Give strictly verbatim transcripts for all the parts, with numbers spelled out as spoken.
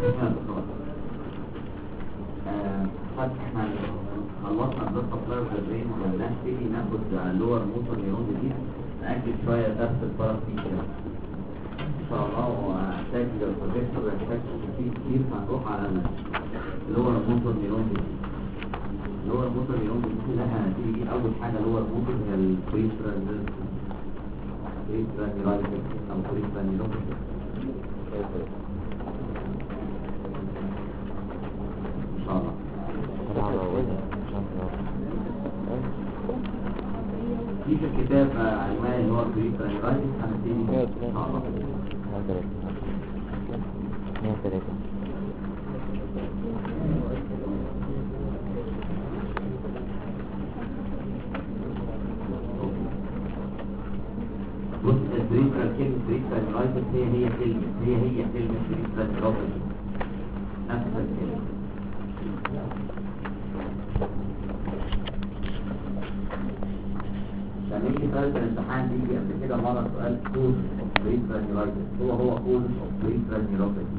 احنا خلصنا درس سبلاي وبرين وهنبتدي ناخد اللور موتور نيرون دي نأجل شوية درس البارافيشن ان شاء الله. وهحتاج البروفيسور يحتاج كتير كتير فهنروح على اللور موتور نيرون دي. اللور موتور نيرون دي لها هتيجي اول حاجة اللور موتور هي البريفرال بريفرال نيرايتس او بريفرال نيروباثي ان شاء الله. في في الكتاب عنوان اللي هو بريفرال نيرايتس هنبتدي ان شاء الله. بص البريفرال كلمة بريفرال نيرايتس هي هي كلمة هي هي كلمة بريفرال نيروباثي نفس الكلمة. لما يجي سؤال في الامتحان بيجي قبل كده مرة سؤال كوز اوف بريفرال نيرايتس هو هو كوز اوف بريفرال نيروباثي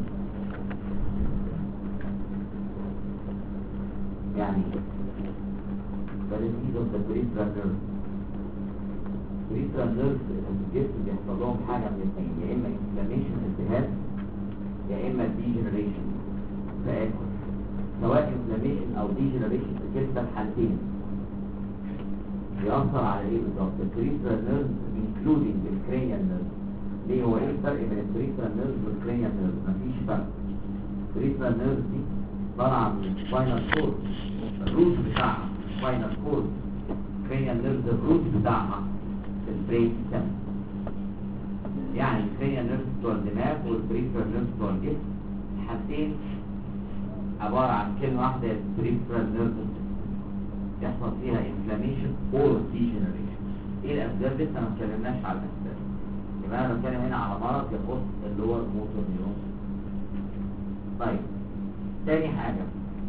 يعني ده disease of the peripheral nerve. peripheral nerve في الجسم بيحصل لهم حاجة من الاثنين، يا اما inflammation التهاب يا اما degeneration تآكل. سواء inflammation او degeneration في كلتا الحالتين بيأثر على ايه بالظبط؟ البريفرال نيرف including الكرينيال نيرف. ليه هو ايه الفرق بين البريفرال نيرف والكرينيال نيرف؟ مفيش فرق. البريفرال نيرف دي طالعه من السباينال كورد، الروت بتاعها سباينال كورد. الكرينيال نيرف الروت بتاعها في البرين ستيم. يعني الكرينيال نيرف بتوع الدماغ والبريفرال نيرف بتوع الجسم حاجتين عباره عن كلمه واحده، البريفرال نيرف يحصل فيها inflammation or degeneration. ايه الاسباب؟ لسه ما اتكلمناش على الاسباب، يبقى انا بتكلم هنا على مرض يخص اللور موتور نيورون. طيب تاني حاجه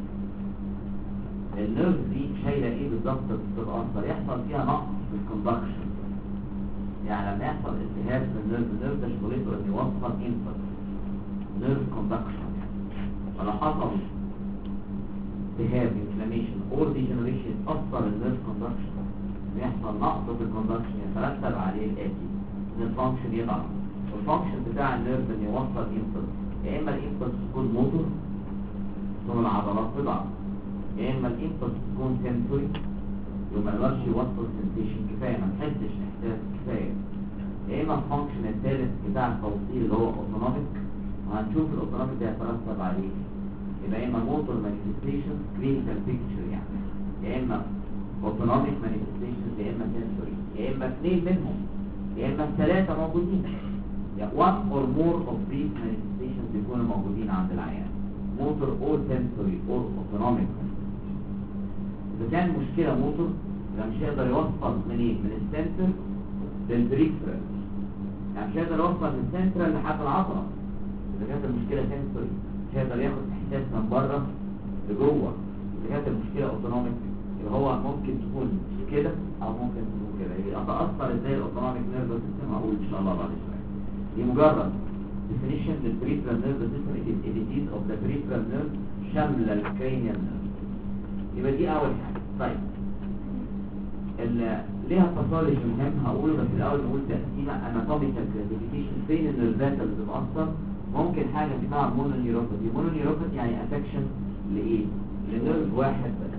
النيرف دي شايله ايه بالظبط بتتاثر؟ يحصل فيها نقص في الكوندكشن. يعني لما يحصل التهاب في النيرف، النيرف ده شغلته انه يوصل انفلت نيرف كوندكشن. ولو حصل التهاب inflammation or degeneration أثر النيرف كوندكشن بيحصل نقص في الكوندكشن يترتب عليه الآتي: إن الفانكشن يضعف. الفانكشن بتاع النيرف إن يوصل إنفلت، يا إما الإنفلت تكون موتور ثم العضلات تضعف، يا إما الإنفلت تكون سنسوري وما يقدرش يوصل سنسيشن كفاية، ما نحسش إحساس كفاية، يا إما الفانكشن الثالث بتاع التوصيل اللي هو أوتونوميك، وهنشوف الأوتونوميك ده يترتب عليه يبقى اما موتور مانيفستيشن كلينيكال بيكتشر يعني، يا اما اوتونوميك مانيفستيشن، يا اما سنسوري، يا اما اثنين منهم، يا اما الثلاثه موجودين. يعني one or more of these manifestations بيكونوا موجودين عند العيان، موتور او سنسوري او اوتونوميك. اذا كان مشكله موتور يبقى مش هيقدر يوصل منين؟ من السنتر للبريفرال، يعني مش هيقدر يوصل من السنترال لحد العضله. اذا كانت المشكله سنسوري مش هيقدر ياخد احساس من بره لجوه. اذا كانت المشكله اوتونوميك يبقى هو ممكن تكون كده او ممكن تكون كده. يبقى اتاثر ازاي الاوتونوميك نيرف سيستم؟ هقول ان شاء الله بعد شويه. دي مجرد definition للبريفرال نيرف سيستم. it is a disease of the peripheral nerve شامله الكرينيال نيرف. يبقى دي اول حاجه. طيب اللي ليها باثولوجي مهم هقوله، بس الاول نقول تقسيمه اناتوميكال كلاسيفيكيشن فين النيرفات اللي بتتاثر. ممكن حاجة اسمها مونونيوروباثي. مونونيوروباثي يعني افكشن لايه؟ لنيرف واحد بس.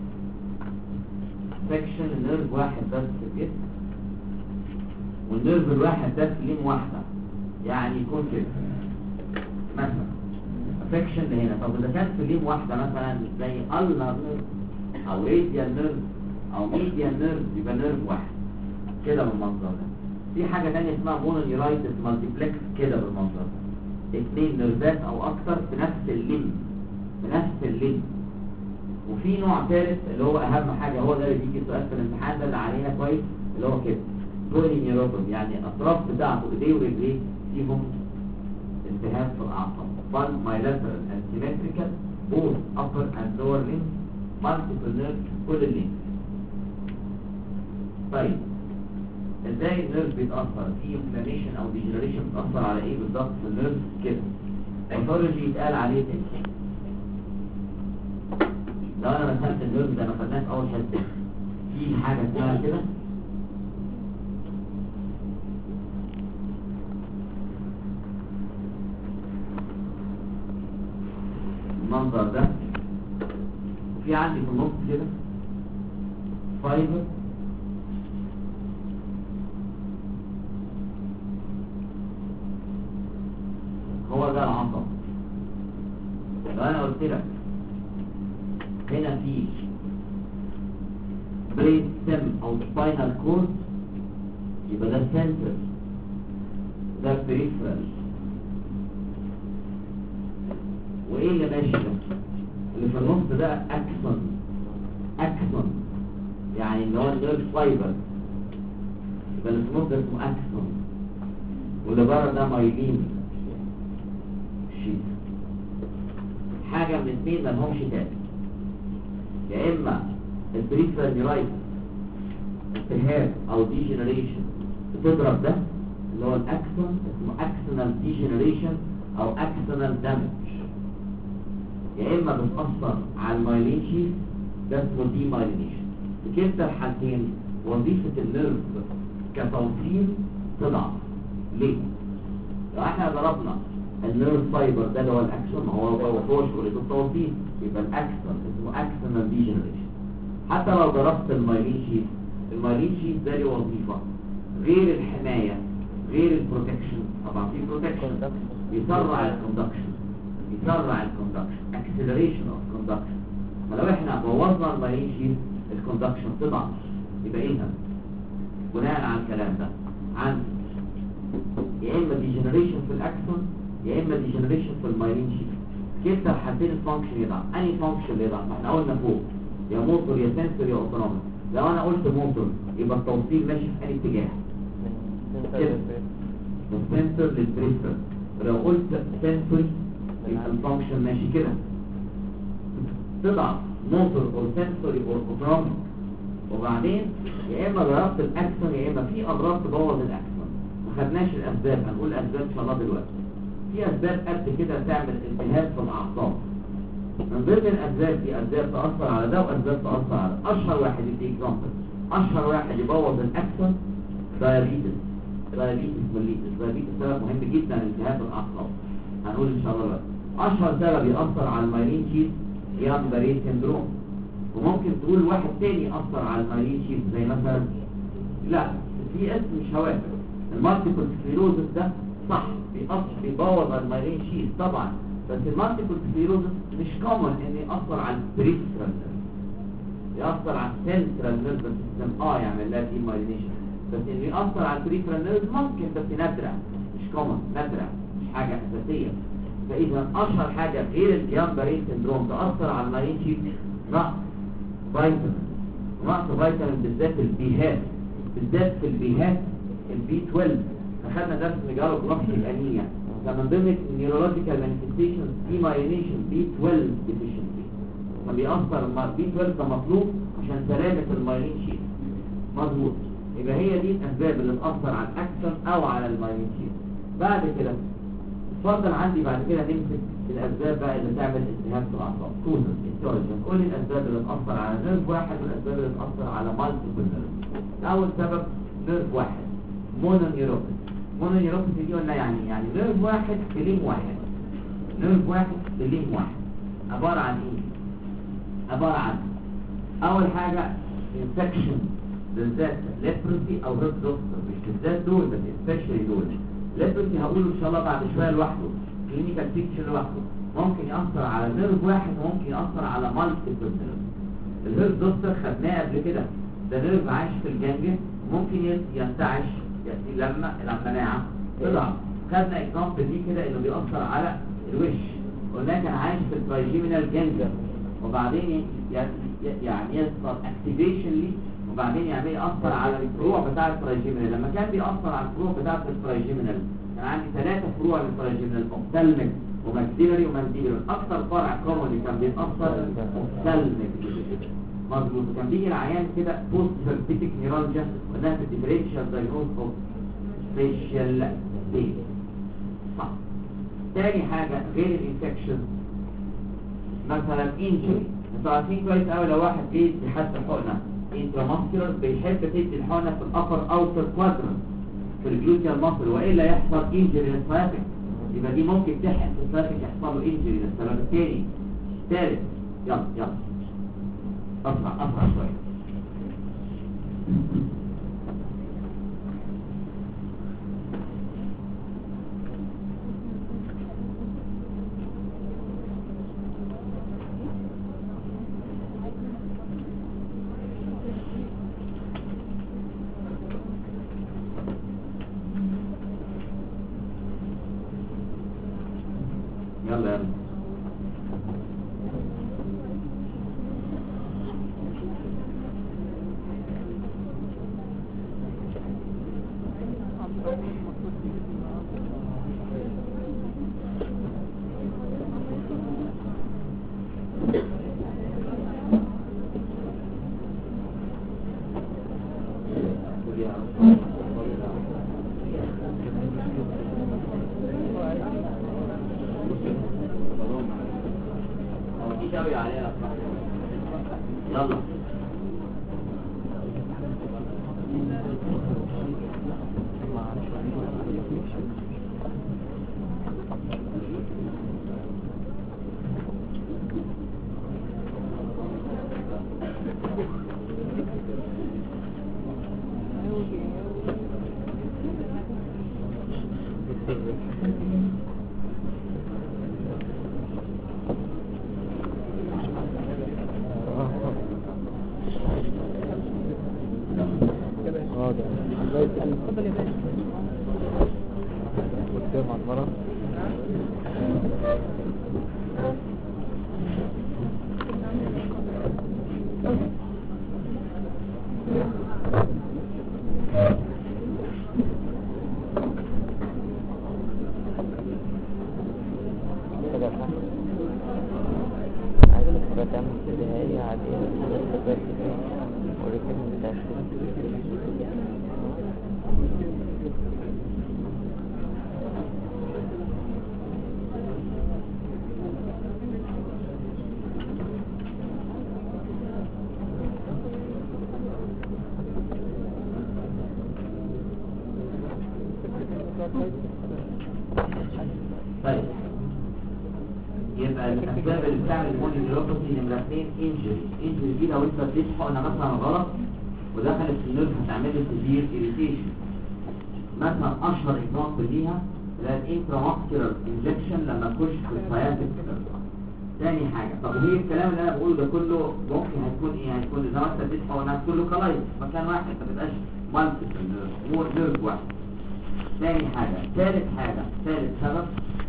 افكشن لنيرف واحد بس في الجسم، والنيرف الواحد ده في لين واحدة، يعني يكون كده مثلا افكشن لهنا. طب اذا كان في لين واحدة مثلا زي النر نيرف او راديال نيرف او ميديال نيرف يبقى نيرف واحد كده بالمنظر ده. في حاجة تانية اسمها مونونيورايتس مالتيبلكس كده بالمنظر ده، اثنين نيرفات او اكتر في نفس اللين في نفس اللين. وفي نوع ثالث اللي هو اهم حاجه، هو ده اللي بيجي سؤال في الامتحان ده اللي علينا كويس، اللي هو كده بولينيوروباثي، يعني الاطراف بتاعته ايديه ورجليه فيهم التهاب في الاعصاب. فان بايلاترال اند سيمتريكال بوث ابر اند لور لين مالتيبل نيرف كل اللين. طيب ازاي النيرف بيتاثر؟ في انفلاميشن او ديجنريشن بتاثر على ايه بالظبط في النيرف كده؟ باثولوجي يتقال عليه تاني. لو انا رسمت النيرف ده، انا خدناه في اول حته، في حاجه اسمها كده المنظر ده، وفي عندي في النص كده فايبر هو ده العصب. لو انا قلت لك هنا في برين ستيم او سباينال كورد، يبقى ده سنتر، ده بريفرال. وايه اللي ماشي ده؟ اللي في النص ده اكسون. اكسون يعني اللي هو النيرف فايبر، يبقى اللي في النص ده اسمه اكسون، واللي بره ده مايلين شيت. حاجه من اثنين ما لهمش تاني، يا اما البريفرال نيرايتس التهاب او ديجنريشن بتضرب ده اللي هو الاكسون، اسمه اكسونال ديجنريشن او اكسونال دامج، يا اما بتاثر على المايلين شيت ده اسمه دي مايلينيشن. في كلتا الحالتين وظيفه النيرف كتوصيل تضعف. ليه؟ لو احنا ضربنا النيرف فايبر ده اللي هو الاكسون، هو هو شغلته التوصيل، يبقى الاكسون اسمه اكسونال ديجنريشن. حتى لو ضربت المايلين شيت، المايلين شيت ده له وظيفه غير الحمايه، غير البروتكشن. طبعا في بروتكشن يسرع الكوندكشن، يسرع الكوندكشن اكسلريشن اوف كوندكشن. فلو احنا بوظنا المايلين شيت الكوندكشن تضعف. يبقى ايه ده؟ بناء على الكلام ده عندي يا اما ديجنريشن في الاكسون يا اما ديجنريشن في المايلين شيت. كلتا الحالتين الفانكشن يضعف. انهي فانكشن اللي يضعف؟ ما احنا قلنا فوق يا موتور يا سنسور يا اوتونوميك. لو انا قلت موتور يبقى التوصيل ماشي في اي اتجاه؟ من السنسور للبريفرال. ولو قلت سنسور يبقى الفانكشن ماشي كده. تضعف موتور او سنسوري او اوتونوميك. وبعدين يا اما ضربت الاكسون يا اما في امراض تبوظ الاكسون. ما خدناش الاسباب، هنقول الاسباب ان شاء الله دلوقتي. في اسباب قد كده تعمل التهاب في الاعصاب. من ضمن الاسباب دي اسباب تاثر على ده واسباب تاثر على ده. اشهر واحد يدي اكزامبل، اشهر واحد يبوظ الاكسون دايابيتس. دايابيتس ميليتس. دايابيتس سبب مهم جدا لالتهاب الاعصاب، هنقول ان شاء الله دلوقتي. اشهر سبب ياثر على المايلين شيت جيان باريه سندروم. وممكن تقول واحد تاني ياثر على المايلين شيت زي مثلا، لا في اسم مش هوافق، المالتيبل سكليروزس ده صح بيأثر بيبوظ على المايلين شيت طبعا، بس المالتيبل سكليروزس مش كومن ان يأثر على البريفرال، يأثر على السنترال نيرفس سيستم اه يعمل لها دي مايلينيشن، بس انه يأثر على البريفرال نيرفس ممكن بس نادرة، مش كومن، نادرة مش حاجة اساسية. فاذا اشهر حاجة غير الجيان باريه سندروم تأثر على المايلين شيت نقص فيتامين. نقص فيتامين بالذات البيهات، بالذات في البيهات البي اثنا عشر. اخذنا درس ميجالو بلاستيك الانيميا، فمن ضمن النيورولوجيكال مانيفستيشنز دي مايلينيشن بي اثنا عشر ديفيشنسي. فبيأثر البي اثنا عشر ده مطلوب عشان سلامة المايلين شيت. مظبوط. يبقى هي دي الاسباب اللي تأثر على الاكسون او على المايلين شيت. بعد كده اتفضل عندي بعد كده نمسك الاسباب بقى اللي تعمل التهاب في الاعصاب. كوزن انتوليجن، كل الاسباب اللي تأثر على نيرف واحد والاسباب اللي تأثر على مالتيبل نيرف. اول سبب نيرف واحد مونونيوروباثي. مونونيوروباثي دي قلنا يعني يعني نيرف واحد في لين واحد. نيرف واحد في لين واحد عبارة عن ايه؟ عبارة عن اول حاجة انفكشن، بالذات ليبروسي او ريد دوستر، مش بالذات دول بس اسبيشالي دول. ليبروسي هقوله ان شاء الله بعد شوية لوحده، كلينيكال بيكتشر لوحده، ممكن يأثر على نيرف واحد وممكن يأثر على مالتيبل نيرف. الريد دوستر خدناه قبل كده، ده نيرف عايش في الجنجة، ممكن ينتعش لما المناعة تضعف. خدنا اكزامبل دي كده انه بيأثر على الوش، قلنا كان عايش في الترايجيمينال جنجر، وبعدين يعني يحصل اكتيفيشن ليه، وبعدين يعمل يأثر على الفروع بتاع الترايجيمينال. لما كان بيأثر على الفروع بتاعة الترايجيمينال كان عندي ثلاثة فروع للترايجيمينال، اوبتالميك وماكسيلري ومانديبولار. اكثر فرع كومن اللي كان بيتأثر اوبتالميك. مظبوط. كان بيجي العيان كده بوست سيربيتيك نيرالجيا، قلناها في الديفرنشال دايجنوز اوف فيشيال بين. صح. تاني حاجة غير الانفكشن، مثلا انجري. انتوا عارفين كويس قوي لو واحد بيدي حد حقنة انتراماسكولار بيحب تدي الحقنة في الابر اوتر كوادرنت في الجلوتيال ماسل، والا يحصل انجري للسياتيك، يبقى دي ممكن تحقن في السياتيك يحصل له انجري للسبب التاني. ثالث، يلا يلا اسرع اسرع شوية. يلا يلا يلا اتفضل يا باشا. قدام على المرة. عايز الفرات تعمل بداية عادية للفرات وريكم بتاعت طيب. يبقى الاسباب اللي بتعمل مونيوروباثي نمرة اثنين انجري. انجري دي لو انت اديت حقنه مثلا غلط ودخلت في النيرف هتعمل لي سيفير اريتيشن. مثلا اشهر اكزامبل ليها الانتراماسكولار انجكشن لما تخش في السياتيك. تاني حاجه، طب وهي الكلام اللي انا بقوله ده كله ممكن هيكون ايه؟ هيكون اذا انت اديت حقنه كله كلايز مكان واحد ما تبقاش مالتيبل مور نيرف واحد. تاني حاجه، ثالث حاجه، ثالث سبب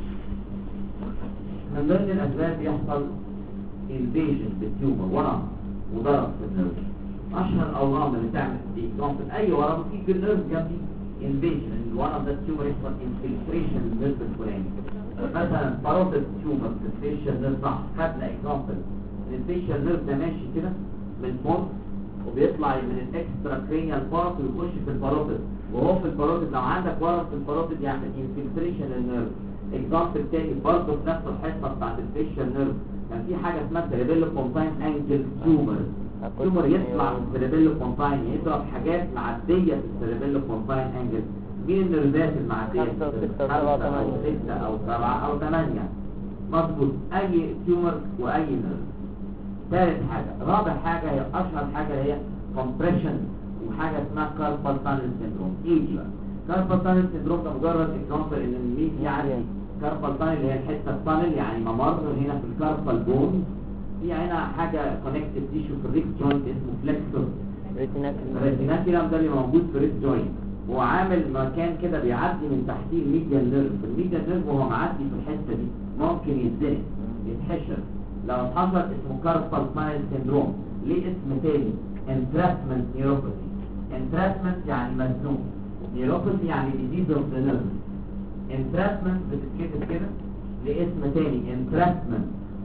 من ضمن الاسباب يحصل انفيجن بالتيومر، ورم وضرب في النيرف. اشهر الاورام اللي تعمل دي اكزامبل اي ورم في النيرف جنبي انفيجن، الورم ده التيومر يحصل انفلتريشن للنيرف الفلاني. مثلا باروتيد تيومر في الفيشال نيرف، صح خدنا اكزامبل الفيشال نيرف ده ماشي كده من فوق وبيطلع من الاكسترا كرينيال بارت ويخش في الباروتيد، وهو في الباروتيد لو عندك ورم في الباروتيد يعمل انفلتريشن للنيرف. اكزامبل تاني برضه في نفس الحصه بتاعت الفيشال نيرف كان في حاجه اسمها سيريبيلو بونتاين انجل تيومر. تيومر يطلع من السيريبيلو بونتاين يضرب حاجات معديه في السيريبيلو بونتاين انجل. مين النيرفات المعديه؟ خمسة او ستة او سبعة او ثمانية. مظبوط، اي تيومر واي نيرف. ثالث حاجه، رابع حاجه هي اشهر حاجه هي كومبريشن وحاجه اسمها كاربال تانل سيندروم. ايه دي بقى؟ كاربال تانل سيندروم ده مجرد اكزامبل ان الميت يعني كاربال تانل اللي هي الحته التانل يعني ممر هنا في الكاربال بون، في هنا حاجه كونكتيف تيشو في الريك جوينت اسمه فليكسور ريتيناكيولم، ده اللي موجود في الريك جوينت، وعامل مكان كده بيعدي من تحتيه الميديال نيرف. الميديال نيرف وهو معدي في الحته دي ممكن يتزنق يتحشر، لو اتحشر اسمه كاربال تانل سيندروم. ليه اسم تاني؟ انترابمنت نيوروباثي. انترابمنت يعني مزنوق، نيوروباثي يعني ديزيز اوف ذا نيرف. انترابمنت بتتكتب كده لاسم تاني انترابمنت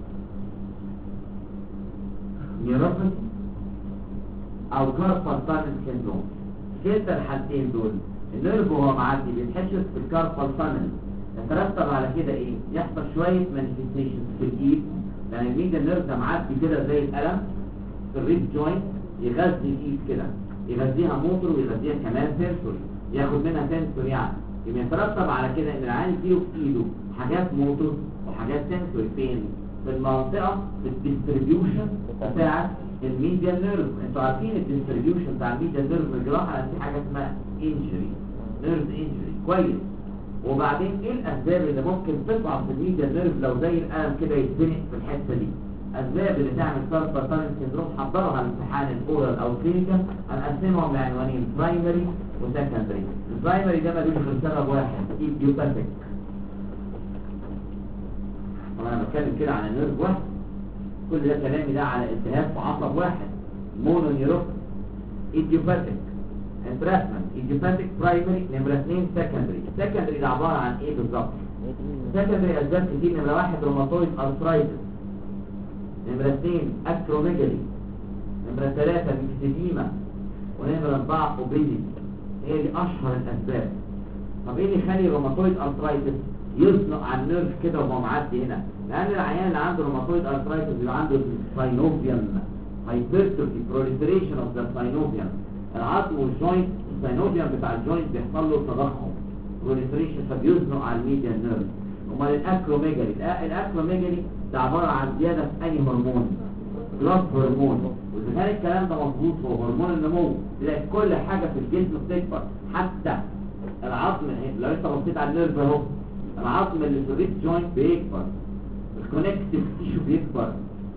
نيوروباثي او كاربال تانل سيندروم. كلتا الحالتين دول النيرف وهو معدي بيتحشر في الكاربال تانل يترتب على كده ايه؟ يحصل شويه مانيفستيشنز في الايد، يعني الميديال نيرف ده معدي كده زي القلم في الريب جوينت، يغذي الايد كده، يغذيها موتور ويغذيها كمان سنسوري، ياخد منها سنسوري يعني. يبقى يترتب على كده ان العيان فيه في ايده حاجات موتور وحاجات سنسوري فين؟ في المنطقه في الديستريبيوشن بتاعت الميديال نيرف. انتوا عارفين الديستريبيوشن بتاع الميديال نيرف في الجراحه في حاجه اسمها انجري، نيرف انجري، كويس. وبعدين ايه الاسباب اللي ممكن تطلع في الميديال نيرف لو زي القلم كده يتزنق في الحته دي؟ اسباب اللي تعمل كاربال تانل سيندروم حضرها على امتحان الاورال او كلينيكال، هنقسمهم لعنوانين برايمري وسكندري. البرايمري ده ملوش غير سبب واحد، ايديوباثيك. طبعا انا بتكلم كده عن النيرف واحد، كل ده كلامي ده على التهاب في عصب واحد، مونو نيوروباثي، ايديوباثيك، انتراسمنت، ايديوباثيك برايمري، نمره اثنين سكندري. سكندري ده عباره عن ايه بالظبط؟ سكندري اسباب كتير، نمره واحد روماتويد ارثرايتس، نمرة اثنين اكروميجالي، نمرة ثلاثة ميكسيديما، ونمرة اربعة اوبيزيتي. هي دي اشهر الاسباب. طب ايه اللي يخلي روماتويد ارثرايتس يزنق على النيرف كده وهو معدي هنا؟ لان العيان اللي عنده روماتويد ارثرايتس بيبقى عنده ساينوفيوم هايبرتروفي، بروليفريشن اوف ذا ساينوفيوم، العظم والجوينت، الساينوفيوم بتاع الجوينت بيحصل له تضخم، بروليفريشن، فبيزنق على الميديال نيرف. امال الاكروميجالي، الاكروميجالي ده عباره عن زياده في اي هرمون؟ بلس هرمون. واذا كان الكلام ده مظبوط هو هرمون النمو، تلاقي كل حاجه في الجسم بتكبر، حتى العظم. لو انت بصيت على النيرف اهو، العظم اللي في الريب جوينت بيكبر، الكونكتيف تيشو بيكبر،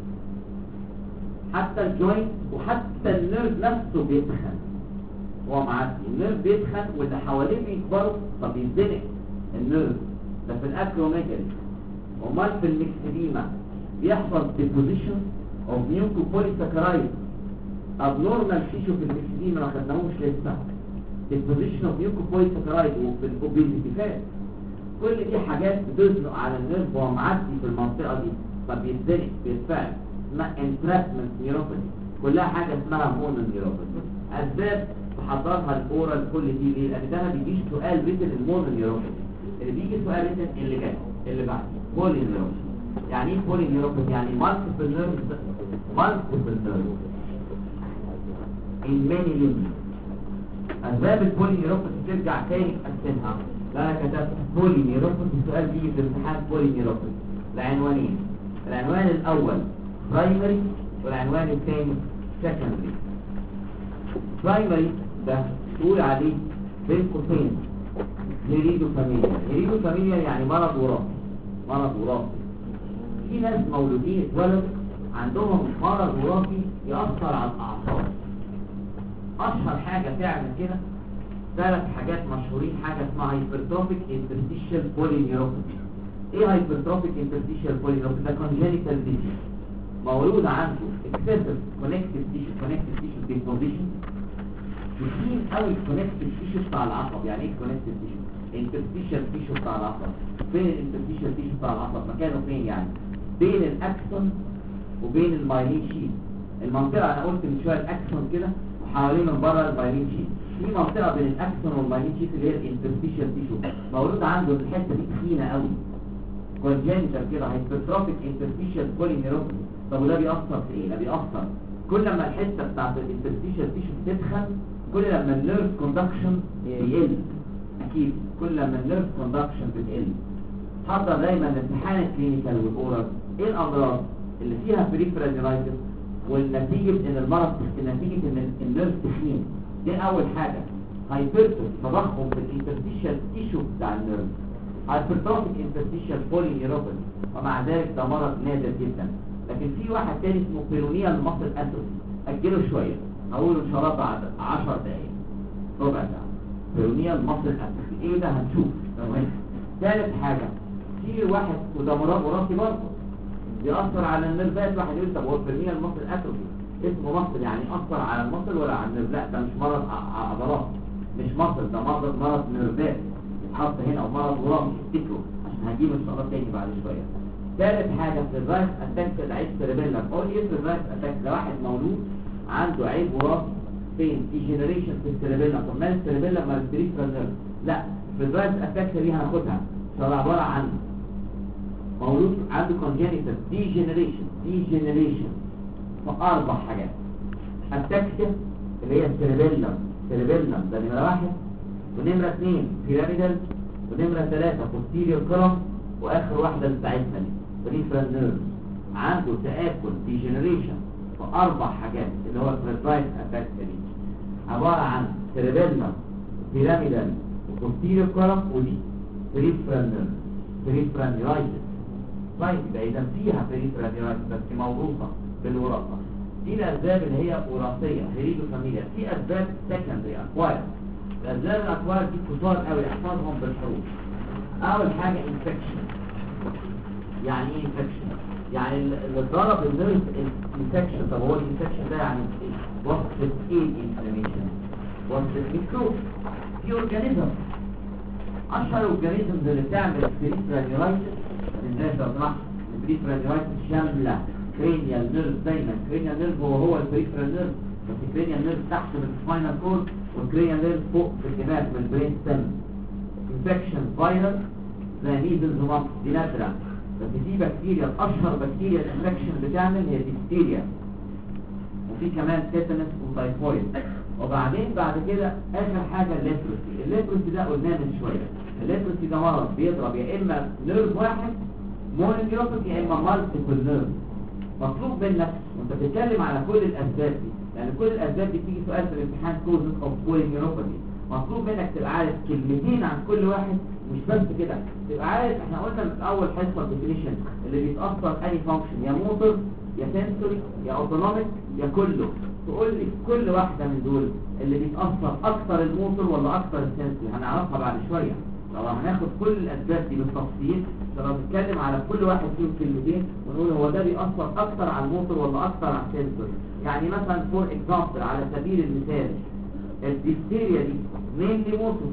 حتى الجوينت، وحتى النيرف نفسه بيتخن. هو معدي النيرف بيتخن واللي حواليه بيكبروا فبيتزنق النيرف ده في الاكروميجالي. امال في الميكسيديما بيحصل ديبوزيشن اوف ميوكوبوليساكرايد، ابنورمال تيشو في الميكسيديما ما خدناهوش لسه، ديبوزيشن اوف ميوكوبوليساكرايد. وفي الاوبيزيتي فات، كل دي حاجات بتزنق على النيرف وهو معدي في المنطقه دي فبيتزنق بيتفاعل، اسمها انتراسمنت نيوروباثي، كلها حاجه اسمها مونو نيوروباثي. اسباب تحضرها الاورال كل دي ليه؟ لان ده ما بيجيش سؤال ريتن المونو نيوروباثي، اللي بيجي سؤال ريتن اللي جاي اللي بعد بولي نيوروباثي. يعني ايه بولي نيوروباثي؟ يعني مالتيبل نيرف، مالتيبل نيرف in many limbs. اسباب البولي نيوروباثي ترجع تاني تقسمها. لا انا كتبت بولي نيوروباثي، السؤال بيجي في امتحان بولي نيوروباثي لعنوانين، العنوان الاول برايمري والعنوان الثاني سكندري. برايمري ده تقول عليه بين قوسين هيريدو فاميليا. هيريدو فاميليا يعني مرض وراثي، مرض وراثي. في ناس مولودين اتولدوا عندهم مرض وراثي يأثر على الأعصاب. أشهر حاجة تعمل كده ثلاث حاجات مشهورين، حاجة اسمها هايبرتروفيك انترستيشال بولينيوروباثي. ايه هايبرتروفيك انترستيشال بولينيوروباثي؟ ده كونجينيتال ديزيز، مولود عنده اكسسيف كونكتيف تيشو، كونكتيف تيشو ديبوزيشن، كتير قوي الكونكتيف تيشو بتاع العصب. يعني ايه كونكتيف تيشو؟ انترستيشال تيشو بتاع العصب. فين الانترستيشال تيشو بتاع العصب؟ مكانه فين يعني؟ بين الاكسون وبين المايلين شيت. المنطقه انا قلت من شويه الاكسون كده وحواليه من بره المايلين شيت، في منطقه بين الاكسون والمايلين شيت اللي هي الانترستيشال تيشو، مولود عنده الحته دي تخينه قوي، كونجنتال كده، هايبرتروفيك انترستيشال بولينيوروباثي. طب وده بيأثر في ايه؟ ده بيأثر كل لما الحته بتاعت الانترستيشال تيشو تدخل، كل لما النيرف كوندكشن يقل، اكيد كل لما النيرف كوندكشن بتقل. حضر دايما الامتحان الكلينيكال والاورال ايه الامراض اللي فيها بريفرال نيرايتس والنتيجه ان المرض نتيجه ان النيرف تخين. دي اول حاجه هايبرتروفي، تضخم في الانترستيشال تيشو بتاع النيرف، هايبرتروفيك انترستيشال بولينيوروباثي. ومع ذلك ده مرض نادر جدا. لكن في واحد تاني اسمه بيرونيال ماسل اتروفي، اجله شويه هقوله ان شاء الله بعد عشر دقايق ربع ساعه. بيرونيال ماسل اتروفي ايه ده؟ هنشوف. تمام. ثالث حاجه في واحد وده مرض وراثي برضه بيأثر على النيرفات. واحد يقول طب هو بيرونيال ماسل اتروفي اسمه ماسل يعني اثر على الماسل ولا على النيرف؟ لا ده مش مرض عضلات، مش ماسل، ده مرض مرض نيرفات يتحط هنا، ومرض وراثي افتكروا عشان هجيبه ان شاء الله تاني بعد شويه. ثالث حاجه في الرايت اتاك العيب سيربيلم. قول ايه في الرايت اتاك؟ ده واحد مولود عنده عيب وراثي فين؟ في جنريشن في السيربيلم. طب ما السيربيلم ما البريفرال نيرف؟ لا في الرايت اتاك دي هناخدها ده عباره عن مولود عنده congenital degeneration degeneration في اربع حاجات. التكتيك اللي هي السيربيلم سيربيلم ده نمره واحد، ونمره اثنين بيراميدال، ونمره ثلاثه posterior column، واخر واحده بتاعتنا دي peripheral nerve. عنده تآكل degeneration في اربع حاجات اللي هو الفريدرايت اتاك دي، عباره عن سيربيلم بيراميدال وposterior column ودي peripheral nerve peripheral neuritis. طيب يبقى اذا فيها peripheral neuritis بس موروثه بالوراثه. دي الاسباب اللي هي وراثيه هيريدو فاميليا. في اسباب secondary acquired. الاسباب الاكواير دي كتار قوي احفظهم بالحروف. اول حاجه infection. يعني ايه infection؟ يعني اللي ضرب النيرف infection. طب هو الانفكشن ده يعني ايه؟ وصفه ايه الانفلاميشن؟ وصفه ميكروب. في اورجانيزم، اشهر اورجانيزمز اللي بتعمل peripheral neuritis الناس لو سمحت البريفرال نيرايتس شامله cranial nerve. دايما cranial nerve هو هو البريفرال نيرف، بس cranial nerve تحت بالسباينال كورد والcranial nerve فوق في الدماغ بالبرين ستيم. انفكشن فايرال زي ميزلز ومامس دي نادره، بس في بكتيريا اشهر بكتيريا الانفكشن بتعمل هي ديفتيريا، وفي كمان تيتانس وتايفويد. وبعدين بعد كده اخر حاجه الليبروسي. الليبروسي ده قلناه من شويه. الليبروسي ده مرض بيضرب يا اما نيرف واحد مونوكيوتيك يا اما مالتيبل نيرف. مطلوب منك وانت بتتكلم على كل الاسباب دي، لان كل الاسباب دي بتيجي سؤال في الامتحان كوزز اوف بولينيوروباثي، مطلوب منك تبقى عارف كلمتين عن كل واحد. مش بس كده، تبقى عارف احنا قلنا في اول حصه ديفينيشن اللي بيتاثر اني فانكشن، يا موتور يا سنسوري يا اوتونوميك يا كله. تقول لي كل واحده من دول اللي بيتاثر اكتر الموتور ولا اكتر السنسوري؟ هنعرفها بعد شويه لو هناخد كل الاسباب دي بالتفصيل. لو نتكلم على كل واحد فيهم كلمتين ونقول هو ده بيأثر اكتر على الموتور ولا اكتر على السنسور. يعني مثلا فور اكزامبل على سبيل المثال الديفتيريا دي مينلي موتور،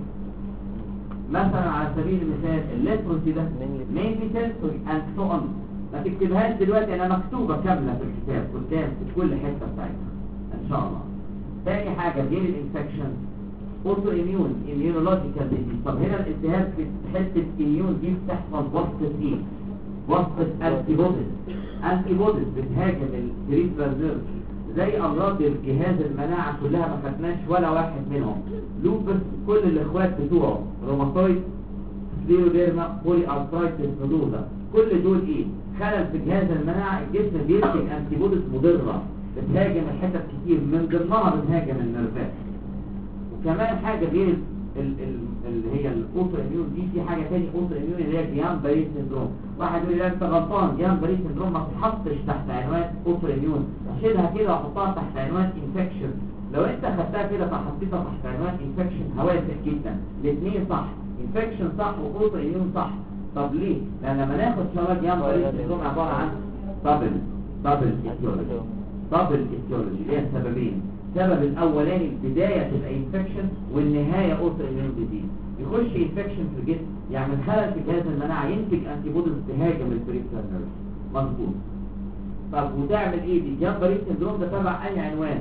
مثلا على سبيل المثال الليبروسي ده مينلي سنسوري اند سو اون. ما تكتبهاش دلوقتي، انا مكتوبه كامله في الكتاب قدام في كل حته بتاعتها ان شاء الله. تاني حاجه غير الانفكشن اوتو اميون اميونولوجيكال ديزيز. طب هنا الالتهاب في حته اميون دي بتحصل وسط ايه؟ وسط انتي بوديز. انتي بوديز بتهاجم البريفرال نيرف زي امراض الجهاز المناعه كلها ما خدناش ولا واحد منهم. لوبس كل الاخوات بتوعه، روماتويد سكليروديرما بولي ارثرايتس نودوزا، كل دول ايه؟ خلل في جهاز المناعه. الجسم بينتج انتي بوديز مضره بتهاجم الحتت كتير، من ضمنها بتهاجم النيرفات. وكمان حاجه غير ال ال اللي هي الاوتو اميون دي، في حاجه ثانيه اوتو اميون اللي هي جيان باري سيندروم. واحد يقول لي انت غلطان، جيان باري سيندروم ما تتحطش تحت عنوان اوتو اميون، اشيلها كده واحطها تحت عنوان انفكشن. لو انت خدتها كده فحطيتها تحت عنوان انفكشن هوافق جدا، الاثنين صح، انفكشن صح واوتو اميون صح. طب ليه؟ لان لما ناخد شباب جيان باري سيندروم عباره عن دبل دبل ايتيولوجي دبل ايتيولوجي ليها سببين. السبب الاولاني البدايه تبقى انفكشن والنهايه اوتو اميون ديزيز. يخش انفكشن في الجسم يعمل خلل في جهاز المناعه، ينتج انتي بوديز تهاجم البريفرال نيرف. مظبوط. طب وتعمل ايه دي؟ جيان باري سيندروم ده تبع اي عنوان؟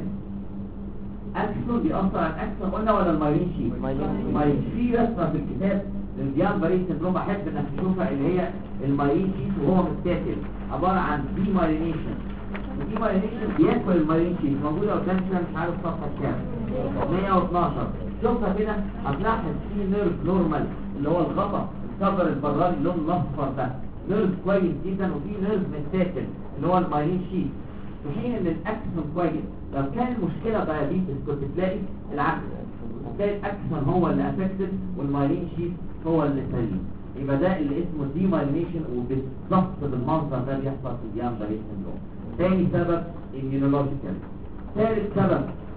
اكسون بيأثر على الاكسون قلنا ولا المايلين شيت؟ المايلين شيت. في رسمه في الكتاب للجيان باري سيندروم احب انك تشوفها اللي هي المايلين شيت وهو متاكل، عباره عن دي مايلينيشن. ودي مايلينيشن بياكل المايلين شيت، موجوده قدام كده مش عارف صفحه كام، مية واتناشر. شوفها كده هتلاحظ في نيرف نورمال اللي هو الغطا الكفر البراني اللون الاصفر ده نيرف كويس جدا، وفي نيرف متاكل اللي هو المايلين شيت، في حين ان الاكسون كويس. لو كان المشكله دايابيتس كنت تلاقي العكس، هتلاقي الاكسون هو اللي افكتد والمايلين شيت هو اللي سليم. يبقى ده اللي اسمه دي مايلينيشن، وبالظبط بالمنظر ده بيحصل في جيان باري سيندروم. ثاني سبب immunological. ثالث سبب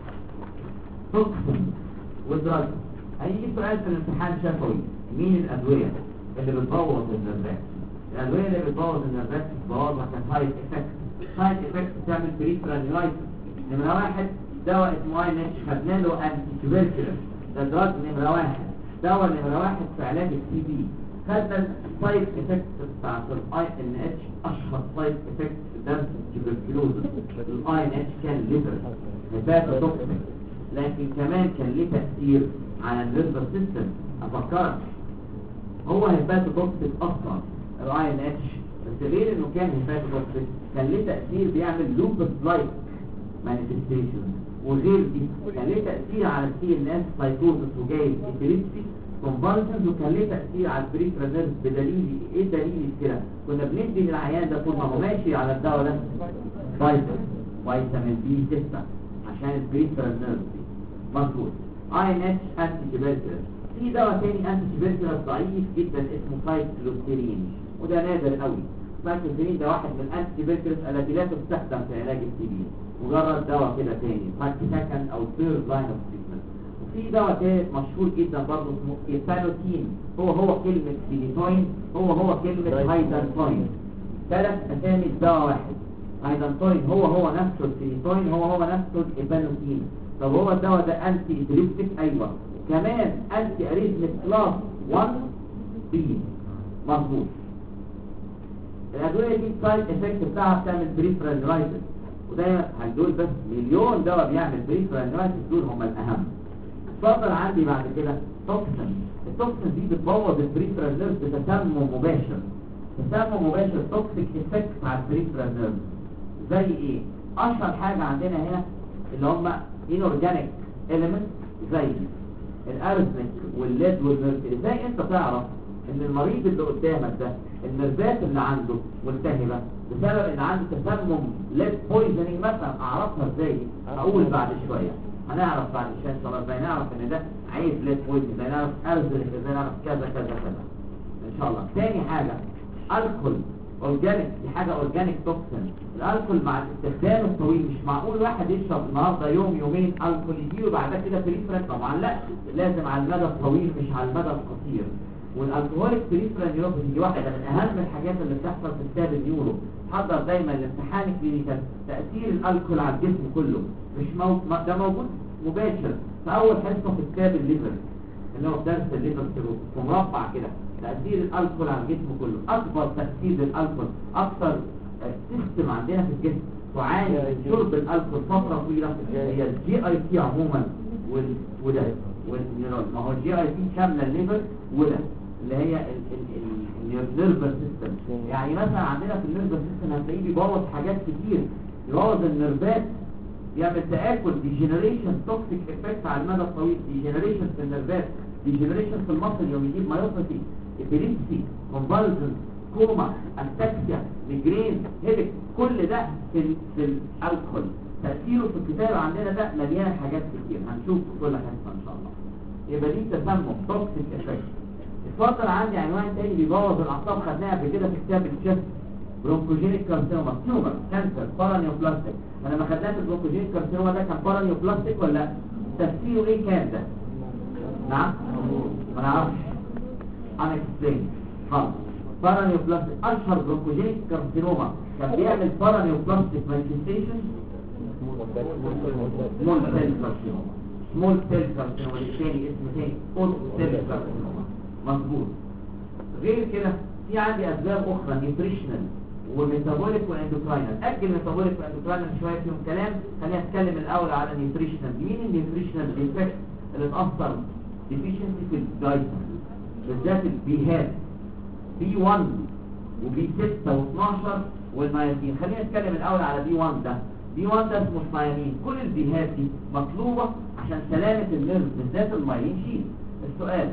توكسين ودراج. هيجي سؤال في الامتحان شفوي، مين الادويه اللي بتبوظ النيرفات؟ الادويه اللي بتبوظ النيرفات بتبوظها كسايد افكت. سايد افكت بتعمل بريفرال نيرايتس. نمره واحد دواء اسمه اي اتش خدنا له انتي تيوبركلوس، ده دراج نمره واحد. دواء نمره واحد في علاج التي بي. خدنا السايد افكت بتاعت الاي ان اتش، اشهر سايد افكت في درس التيوبركلوز الاي ان اتش كان ليفر هيباتوتوكسين، لكن كمان كان ليه تاثير على النيرفس سيستم. افكرك هو هيباتوتوكسيك اصلا الاي ان اتش، بس غير انه كان هيباتوتوكسيك كان ليه تاثير بيعمل لوبس لايك مانيفستيشن، وغير دي كان ليه تاثير على السي ان اس سايتوزس وجايز ابيليبسي كونفالسنز، وكان ليه تاثير على البريفرال نيرف. بدليل ايه الدليل كده؟ كنا بندي للعيان ده طول ما هو ماشي على الدواء ده فيتامين فيتامين بي ستة عشان البريفرال نيرف دي مظبوط. اي ان اتش انتي تيوبركلوز. في دواء تاني انتي تيوبركلوز ضعيف جدا اسمه سايكلوسيرين، وده نادر قوي. سايكلوسيرين ده واحد من الانتي تيوبركلوز التي لا تستخدم في علاج التي بي، مجرد دواء كده تاني سكند او ثيرد لاين اوف تريتمنت. وفي دواء تالت مشهور جدا برضه اسمه ايثانوتين، هو هو كلمه سيليتوين، هو هو كلمه هايدانتوين، ثلاث اسامي دواء واحد. هايدانتوين هو هو نفسه السيليتوين، هو هو نفسه الايثانوتين. طب هو الدواء ده انتي ابيليبتيك؟ ايوه، كمان انتي اريثميك كلاس واحد بي مظبوط. الادويه دي السايد افكت بتاعها بتعمل بريفرال نيرايتس، وده هدول بس مليون دواء بيعمل بريفرال نيرايتس، دول هم الاهم. اتفضل عندي بعد كده توكسين. التوكسين دي بتبوظ البريفرال نيرف بتسمم مباشر، تسمم مباشر توكسيك افكت على البريفرال نيرف. زي ايه؟ اشهر حاجه عندنا هنا اللي هم انورجانيك اليمنت زي الارسنك والليد والميركوري. ازاي انت تعرف ان المريض اللي قدامك ده النرفات اللي عنده ملتهبه بسبب ان عنده تسمم ليد بويزنينج مثلا؟ اعرفها ازاي؟ اقول بعد شويه، هنعرف بعد شويه ان شاء الله ازاي نعرف ان ده عيب ليد بويزنينج، ازاي نعرف ارسنك، ازاي نعرف كذا كذا كذا ان شاء الله. ثاني حاجه الكحول اورجانيك، دي حاجه اورجانيك توكسين. الالكول مع الاستخدام الطويل، مش معقول واحد يشرب النهارده يوم يومين الكول يجيله بعد كده بريفرال، طبعا لا، لازم على المدى الطويل مش على المدى القصير. والالكوهوليك بريفرال نيوروباثي دي واحده من اهم الحاجات اللي بتحصل في كتاب النيورو. حضر دايما الامتحان الكلينيكال تاثير الالكول على الجسم كله، مش مو... ده موجود مباشر في اول حصه في كتاب الليفر اللي هو درس الليفر سيروس، في مربع كده تاثير الالكول على الجسم كله. اكبر تاثير الالكول، اكثر سيستم عندنا في الجسم تعاني من شرب الالكول فتره طويله هي الجي اي تي عموما وال وده والنيرون. ما هو الجي اي تي شامله الليفر وده اللي هي النيرفس سيستم. يعني مثلا عندنا في النيرفس سيستم هتلاقيه بيبوظ حاجات كتير، يبوظ النيرفات، يعمل تآكل، ديجنريشن، توكسيك افكت على المدى الطويل، ديجنريشن في النيرفات، ديجنريشن في المصل يوم يجيب مايوباثي، ابيليبسي، كونفالجن، كوما، انتاكسيا، ميجرين، هيدك، كل ده في في الالكول. تأثيره في الكتاب عندنا ده مليان حاجات كتير، هنشوف في كل حصه ان شاء الله. يبقى دي تسمم توكسيك افكت. اتفضل عندي عنوان تاني بيبوظ الاعصاب، خدناها قبل كده في كتاب الشيست، برونكوجينيك كارسينوما، تيومر، كانسر، بارانيوبلاستيك. انا لما خدناه في البرونكوجينيك كارسينوما ده كان بارانيوبلاستيك ولا تفسيره ايه كان ده؟ نعم؟ ما نعرفش. انا اكسبلين خالص. بارانيوبلاستيك اشهر برونكوجينيك كارسينوما كان بيعمل بارانيوبلاستيك مانيفستيشن سمول سيل كارسينوما. سمول سيل كارسينوما الثاني اسمه ثاني اول سيل كارسينوما مظبوط. غير كده في عندي اسباب اخرى نيوتريشنال وميتابوليك واندوكراينال. اجل ميتابوليك واندوكراينال شويه فيهم كلام، خلينا نتكلم الاول على نيوتريشنال. مين النيوتريشنال ديفكت اللي تاثر ديفيشنسي في الفيتامين بالذات البيهات بي واحد وبي ستة واثناشر والنياسين؟ خلينا نتكلم الاول على بي واحد. ده بي واحد ده اسمه النياسين. كل البيهات دي مطلوبه عشان سلامه النيرف بالذات المايلين شيت. السؤال،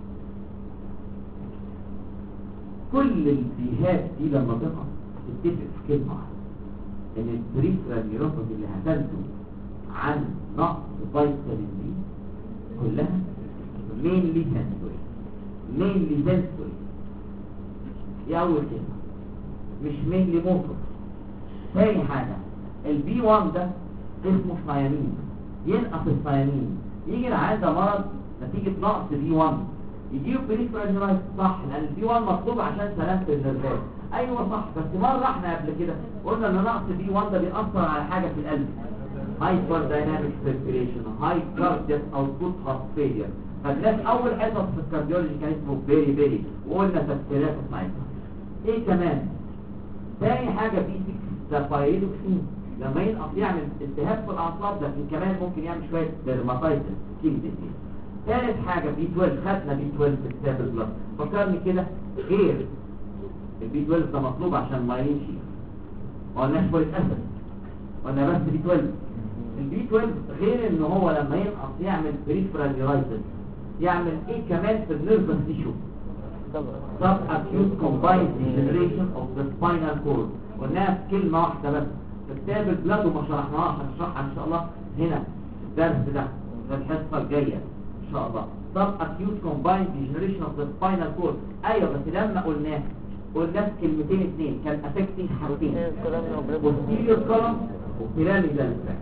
كل البيهات دي لما تقع تتفق في كلمه واحده، ان البريفرال نيوروباثي اللي هتنتج عن نقص فيتامين دي كلها mainly sensory mainly sensory. دي اول كلمه، مش mainly motor. ثاني حاجه البي واحد ده اسمه ثيامين، ينقص الثيامين يجي العيان ده مرض نتيجه نقص بي واحد، يجيله بريفرال نيورايتس. صح، لان البي واحد مطلوب عشان سلامه النيرفات. ايوه صح، بس مره احنا قبل كده قلنا ان نقص بي واحد ده بيأثر على حاجه في القلب، هايبر دايناميك سيركيليشن، هاي كاردياك اوتبوت هارت فيلير. فالناس اول حصه في الكارديولوجي كان اسمه بيري بيري، وقلنا تفسيرات ساعتها. ايه كمان؟ تاني حاجه بي ستة بايريدوكسين، لما ينقص يعمل التهاب في الاعصاب، ده كمان ممكن يعمل شويه ديرماتايتس سكين ديزيز. ثالث حاجة بي اتناشر، خدنا بي اتناشر في كتاب البلد، فكرني كده غير البي اتناشر ده مطلوب عشان ما يمشي، ما قلناش فوليك اسيد، قلنا بس بي اتناشر. البي اتناشر غير ان هو لما ينقص يعمل بريفرال نيرايتس، يعمل ايه كمان في النيرفس تيشو؟ سب اكيوت كومبايند ديجنريشن اوف ذا سباينال كورد. قلناها في كلمة واحدة بس في كتاب البلد وما شرحناهاش، هنشرحها ان شاء الله هنا في الدرس ده في الحصة الجاية ان شاء الله. سب اكيوت كومبايند ديجنريشن اوف ذا سباينال كورد. ايوه بس لما قلناه قلنا كلمتين اتنين كان افكتنج حاجتين، posterior column وبيراميدال تراك.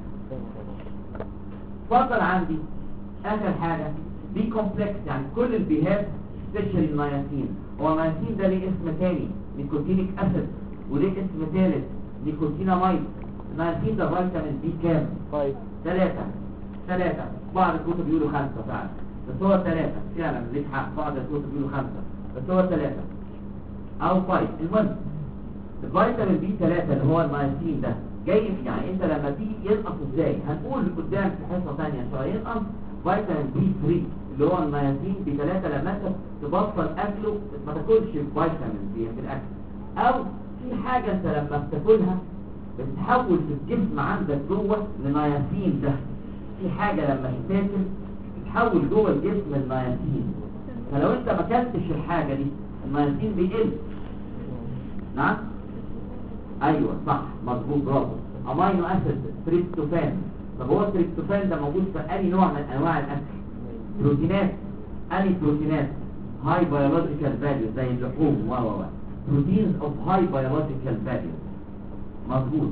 فضل عندي اخر حاجة بي كومبلكس، يعني كل البيهات سبيشال النياسين. هو النياسين ده ليه اسم تاني نيكوتينيك اسيد، وليه اسم ثالث نيكوتيناميد. النياسين ده فيتامين بي كام؟ طيب ثلاثة ثلاثة بعض الكتب بيقولوا خمسة فعلا، بس هو ثلاثة فعلا ليك حق، بعض الكتب بيقولوا خمسة بس هو ثلاثة او فايف. المهم الفيتامين بي ثلاثة اللي هو النياسين ده جاي، يعني انت لما تيجي ينقص ازاي هنقول قدام في حصة ثانية شوية. ينقص فيتامين بي ثلاثة اللي هو النياسين بي ثلاثة لما انت تبطل اكله، ما تاكلش فيتامين بي في الاكل، او في حاجة انت لما بتاكلها بتحول في الجسم عندك جوه لنياسين. ده في حاجة لما تتاكل بتحول جوه الجسم النياسين، فلو انت ما اكلتش الحاجة دي النياسين بيقل. نعم ايوه صح مظبوط برافو. امينو اسيد تريبتوفان. طب هو التريبتوفان ده موجود في اي نوع من انواع الاكل؟ بروتينات. اني بروتينات هاي بيولوجيكال فاليو زي اللحوم و و و بروتينز اوف هاي بيولوجيكال فاليو. مظبوط.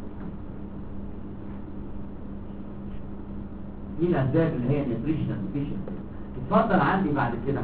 دي الاسباب اللي هي نيوتريشنال ديفيشنسي. اتفضل عندي بعد كده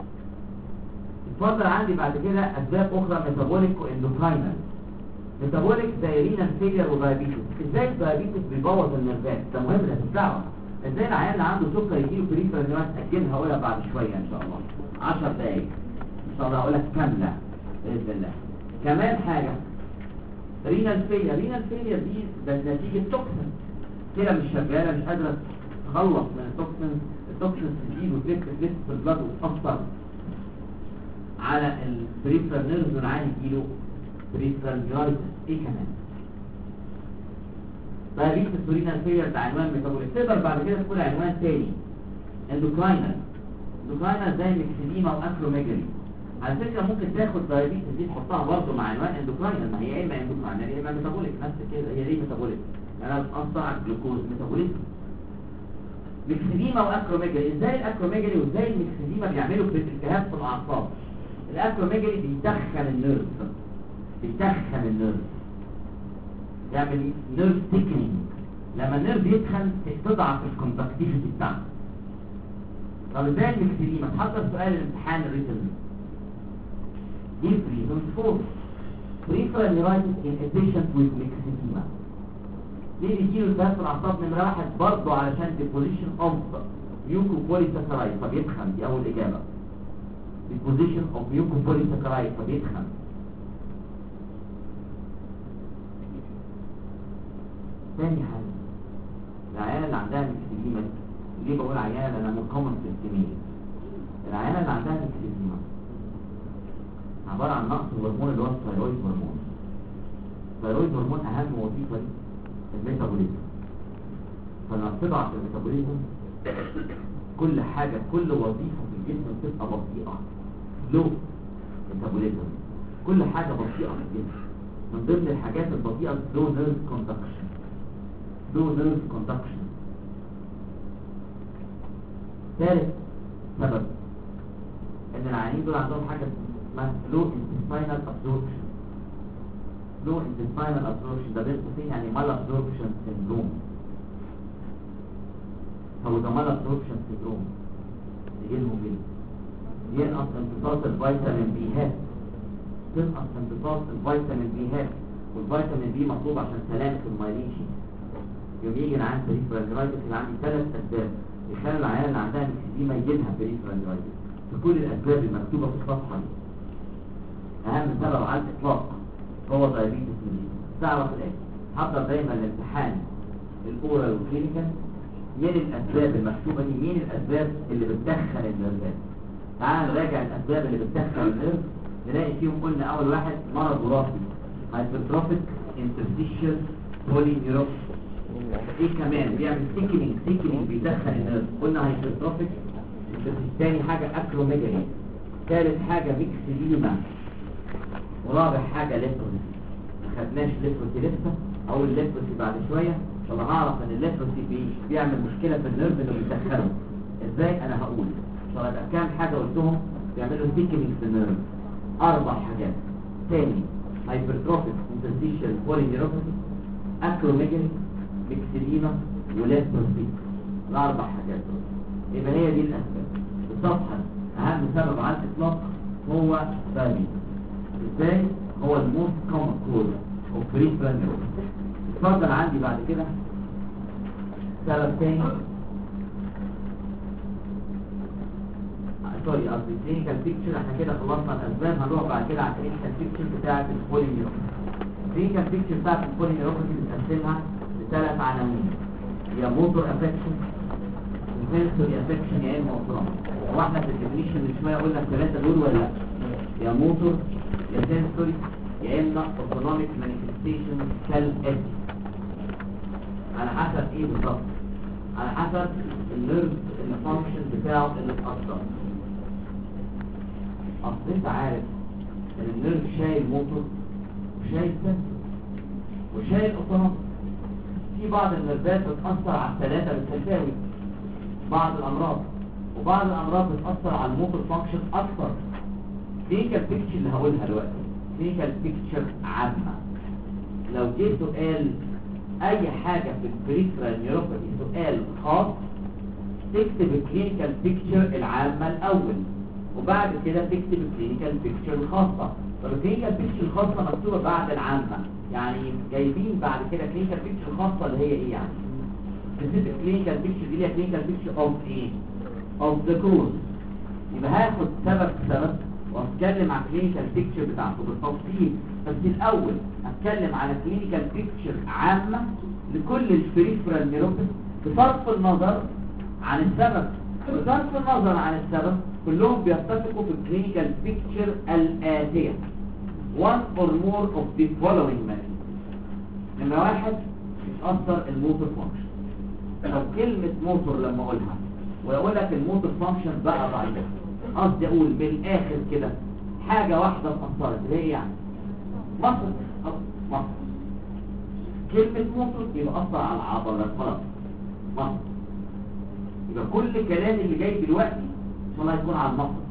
اتفضل عندي بعد كده اسباب اخرى ميتابوليك واندوكراينال. ميتابوليك زي رينال فيلير ودايابيتس. ازاي الدايابيتس بيبوظ النرفات؟ ده مهم لازم تعرف. ازاي العيان اللي عنده سكر يجيله بريفرال نيرفات؟ اجلها هقولها بعد شويه ان شاء الله، عشر دقايق ان شاء الله هقولها كامله باذن الله. كمان حاجه رينال فيلير. رينال فيلير دي ده نتيجه توكسين، كده مش شغاله مش قادره تخلص من التوكسين. التوكسين تزيد وتلف تلف في البلد وتاثر على البريفرال نيرفز والعيان يجيله بريفرال نيرايتس. ايه كمان؟ دايابيتس ورينال فيلير ده عنوان ميتابوليك. تقدر بعد كده تقول عنوان تاني اندوكراينال. اندوكراينال زي ميكسيديما واكروميجالي. على فكره ممكن تاخد دايابيتس دي تحطها برضه مع عنوان اندوكراينال، ما هي يا اما اندوكراينال يا اما ميتابوليك نفس كده. هي ليه ميتابوليك؟ انا بتاثر على الجلوكوز ميتابوليزم. ميكسيديما واكروميجالي. ازاي الاكروميجالي وازاي الميكسيديما بيعملوا التهاب في الاعصاب؟ الاكروميجالي بيدخن النيرف، بيدخن النيرف، يعمل نيرف تيكنينج. لما النيرف يتخن تضعف الكونتاكتيفيتي بتاعته. طب ازاي الميكسيديما؟ تحضر سؤال الامتحان الريتن. give reasons for peripheral neuritis in a patient with myxedema. ليه بيجيله التهاب في الاعصاب؟ نمره واحد برضه علشان deposition of mucopolysaccharides فبيتخن. دي اول اجابه. deposition of mucopolysaccharides فبيتخن. ثاني حاجة العيانة اللي عندها ميكسيديما. ليه بقول عيانة؟ لأنها مقاومة للكمية. العيانة اللي عندها ميكسيديما عبارة عن نقص الهرمون اللي هو الثايرويد هرمون. الثايرويد هرمون أهم وظيفة الميتابوليزم، فلما بتضعف الميتابوليزم كل حاجة كل وظيفة في الجسم بتبقى بطيئة. لو ميتابوليزم كل حاجة بطيئة في الجسم. من ضمن الحاجات البطيئة لو نيرف كوندكشن. لو نيرف كوندكشن. ثالث سبب ان العيانين دول عندهم حاجة اسمها لو انتستاينال ابزوربشن. لو انتستاينال ابزوربشن ده بين قوسين يعني مال ابزوربشن سيندروم. هو ده مال ابزوربشن سيندروم يجيلهم ايه؟ ينقص امتصاص الفيتامين بي هات. تنقص امتصاص الفيتامين بي هات، والفيتامين بي مطلوب عشان سلامة المايلين شيت. يوم يجي العيان بريفرال نيرايتس اللي عندي ثلاث اسباب يخلي العيان اللي عندها ميكسيديما يجيلها بريفرال نيرايتس في كل الاسباب المكتوبه في الصفحه دي. اهم سبب على الاطلاق هو دايابيتس ميليتس. تعرف الاتي، حضر دايما الامتحان الاورال والكلينيكال مين الاسباب المكتوبه دي؟ مين الاسباب اللي بتدخل النيرفات؟ تعال نراجع الاسباب اللي بتدخل النيرف. نلاقي فيهم قلنا اول واحد مرض وراثي، هايبرتروفيك انترستيشال بولينيوروباثي. ايه كمان بيعمل سيكنينج؟ سيكنينج بيدخل النيرف، قلنا هايبرتروفيك. ثاني حاجه اكروميجالي. ثالث حاجه ميكسيديما. ورابع حاجه ليبروسي. ما خدناش ليبروسي لسه، او الليبروسي بعد شويه. طب هعرف ان الليبروسي بي بيعمل مشكله في النيرف اللي بيدخله ازاي؟ انا هقول. طب يبقى كام حاجه قلتهم بيعملوا سيكنينج في النيرف؟ اربع حاجات. تاني هايبرتروفيك انترستيشال بولينيوروباثي، اكروميجالي، ميكسيديما، وليبروسي. الاربع حاجات دول. يبقى هي دي الاسباب. الصفحه اهم سبب على الاطلاق هو بالي. ازاي؟ هو الموست كومن كوز اوف بريفرال نيوروباثي. اتفضل عندي بعد كده سبب تاني. سوري قصدي كلينيكال بيكتشر. احنا كده خلصنا الاسباب، هنروح بعد كده على الكلينيكال بيكتشر بتاعه البولينيوروباثي. الكلينيكال بيكتشر بتاعه البولينيوروباثي بنقسمها لثلاث عناوين. هي موتور افكشن، سنسوري افكشن، يا اما اوتونوميك. هو احنا في الديفينيشن من شويه قلنا الثلاثه دول ولا لا؟ يا موتور يا سنسوري يا اما اوتونوميك مانيفستيشن كالاتي. على حسب ايه بالظبط؟ على حسب النيرف الفانكشن بتاعه اللي اتأثر. اصل انت عارف ان النيرف شايل موتور وشايل سنسور وشايل اوتونوميك. في بعض النيرفات بتأثر على الثلاثه بالتساوي بعض الامراض، وبعض الامراض بتأثر على الموتور فانكشن اكثر. كلينيكال بيكتشر اللي هقولها دلوقتي كلينيكال بيكتشر عامه. لو جه سؤال اي حاجه في البريفرال نيوروباثي سؤال خاص، تكتب الكلينيكال بيكتشر العامه الاول، وبعد كده تكتب الكلينيكال بيكتشر الخاصه. طب الكلينيكال بيكتشر الخاصه مكتوبه بعد العامه، يعني جايبين بعد كده كلينيكال بيكتشر الخاصه اللي هي ايه يعني؟ سبيسيفيك كلينيكال بيكتشر دي اللي هي كلينيكال بيكتشر اوف ايه؟ اوف ذا كوز. يبقى هاخد سبب سبب واتكلم عن كلينيكال بيكتشر بتاعته بالتفصيل، بس الاول اتكلم على كلينيكال بيكتشر عامه لكل البريفرال نيوروباثي بصرف النظر عن السبب. بصرف النظر عن السبب كلهم بيتفقوا في الكلينيكال بيكتشر الاتيه. one or more of the following manifestations. نمرة واحد بتأثر الموتور فانكشن. طب كلمة موتور لما اقولها واقول لك الموتور فانكشن بقى ضعيف، قصدي اقول بالاخر كده حاجة واحدة اتأثرت اللي هي يعني مصر. مصر كلمة موتور يبقى أثر على العضلة خلاص مصر. يبقى كل كلام اللي جاي دلوقتي ان شاء الله يكون على المصر.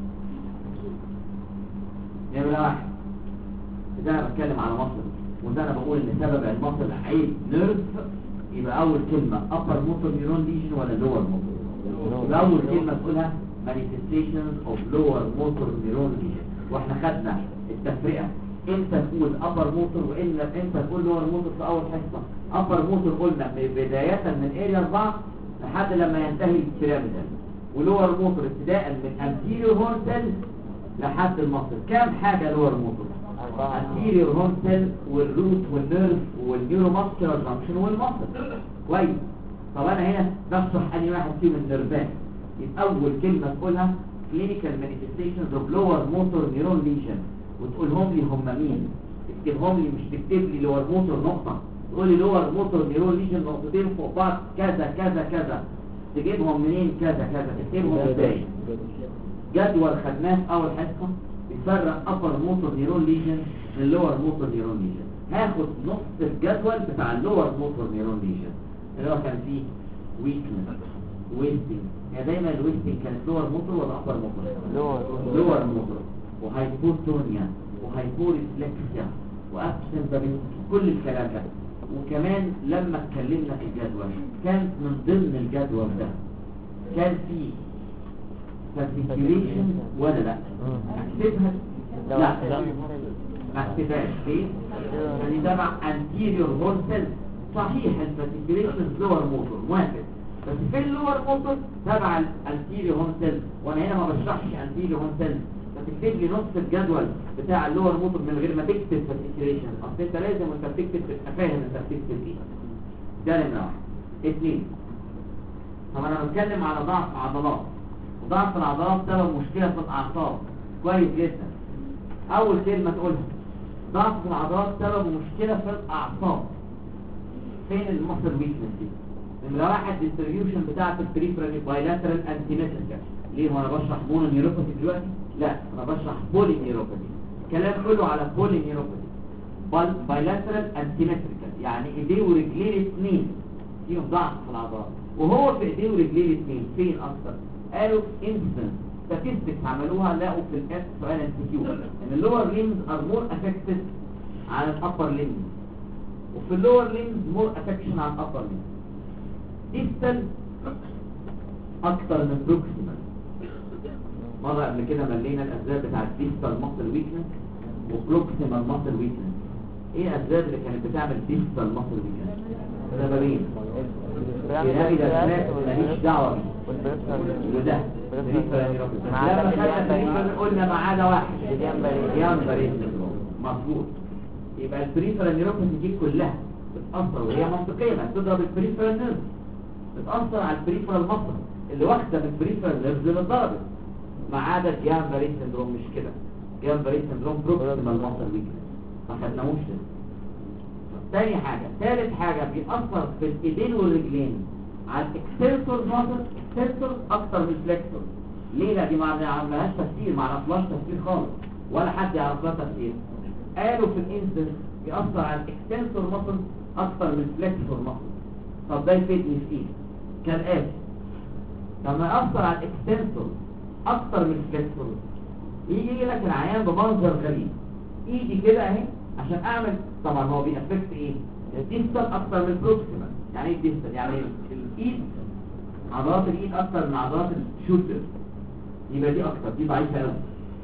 نمرة واحد ده انا بتكلم على مصر، وده انا بقول ان سبب المصر عيب نيرف. يبقى اول كلمة upper motor neuron lesion ولا lower motor؟ يبقى اول كلمة تقولها manifestations of lower motor neuron lesion. واحنا خدنا التفرقة امتى تقول upper motor وإلا امتى تقول lower motor في اول حصة. upper motor قلنا بداية من area أربعة لحد لما ينتهي البيراميدال، ولور موتور ابتداء من anterior horn cell لحد المصل. كام حاجة lower motor؟ anterior horn cell والروت والنيرف والنيوروماسكولار جانكشن والمصل. كويس. طب انا هنا بشرح اني واحد فيهم النيرفات. يبقى اول كلمة تقولها clinical manifestations of lower motor neuron lesion، وتقولهم لي هم مين. تكتبهم لي، مش تكتب لي lower motor نقطة، تقول لي lower motor neuron lesion نقطتين فوق بعض كذا كذا كذا. تجيبهم منين كذا كذا؟ تكتبهم ازاي؟ جدول خدناه في اول حصة بيفرق upper motor neuron lesion من lower motor neuron lesion. هاخد نص الجدول بتاع اللور موتور نيرون lesion اللي هو كان فيه weakness wasting. يعني دايما الويستنج كانت لور موتور ولا upper موتور؟ لور موتور. وهايبوتونيا وهايبوريفلكسيا وابسنت، كل الكلام ده. وكمان لما اتكلمنا في الجدول كان من ضمن الجدول ده كان فيه فاسيكيوليشن ولا لا؟ اكتبها؟ لا ما اكتبهاش. ليه؟ يعني ده مع anterior horn cell. صحيح الفاسيكيوليشن لور موتور موافق، بس في اللور موتور تبع الانتيريور هون سيل، وانا هنا ما بشرحش انتيريور هون سيل. فتكتب لي نص الجدول بتاع اللور موتور من غير ما تكتب فاسيكيوليشن. اصل انت لازم وانت بتكتب تبقى فاهم انت بتكتب ايه. ده نمرة واحد. اثنين طب انا بتكلم على ضعف عضلات، وضعف العضلات سبب مشكله في الاعصاب. كويس جدا. اول كلمه تقولها ضعف العضلات سبب مشكله في الاعصاب. فين المصل ويكنس دي؟ نمره واحد الديستريبيوشن بتاعه البريفرال بايلاترال انتيمتريكال. ليه وانا بشرح مونو نيوروباثي دلوقتي؟ لا انا بشرح بولي نيوروباثي. الكلام كله على بولي نيوروباثي. بايلاترال انتيمتريكال يعني ايديه ورجليه الاثنين فيهم ضعف في العضلات، وهو في ايديه ورجليه الاثنين فين اكتر؟ قالوا انستنس statistics عملوها، لقوا في الكاس سؤال ام سي كيو ان اللور ليمز ار مور افكتد عن الابر ليمز، وفي اللور ليمز مور افكشن عن الابر ليمز. ديستال اكتر من بروكسيمال. مره قبل كده ملينا الاسباب بتاعت ديستال ماسل ويكنس وبروكسيمال ماسل ويكنس. ايه الاسباب اللي كانت بتعمل ديستال ماسل ويكنس؟ سببين. يلاقي ده ماليش دعوه بيه وده لما خدنا قلنا ما عدا واحد ينبري سندروم. مظبوط. يبقى البريفرال نيوروباثي دي كلها بتاثر، وهي منطقيه ما تضرب البريفرال نيرف، بتاثر على البريفرال ماسل اللي واخده من البريفرال نيرف اللي اتضربت، ما عدا جيامبري سندروم. مش كده، جيامبري سندروم بروكسيمال ماسل ويكنس ما خدناهوش لسه. تاني حاجة، ثالث حاجة بيأثر في الايدين والرجلين على الاكستنسور ماسل، اكستنسور اكتر من الفلكسور. ليه؟ لا دي ما عملهاش تفسير، ما عرفناش تفسير خالص ولا حد يعرف لها تفسير. قالوا في الانسنس بيأثر على الاكستنسور ماسل اكتر من الفلكسور ماسل. طب ده يفيدني في ايه؟ كالآتي، لما يأثر على الاكستنسور اكتر من الفلكسور يجي لك العيان بمنظر غريب، ايدي كده اهي عشان اعمل، طبعا هو بيأفكت ايه؟ الديستال اكتر من البروكسيمال. يعني ايه الديستال؟ يعني الايد عضلات الايد اكتر من عضلات الشولدر، يبقى دي اكتر، دي ضعيفه قوي.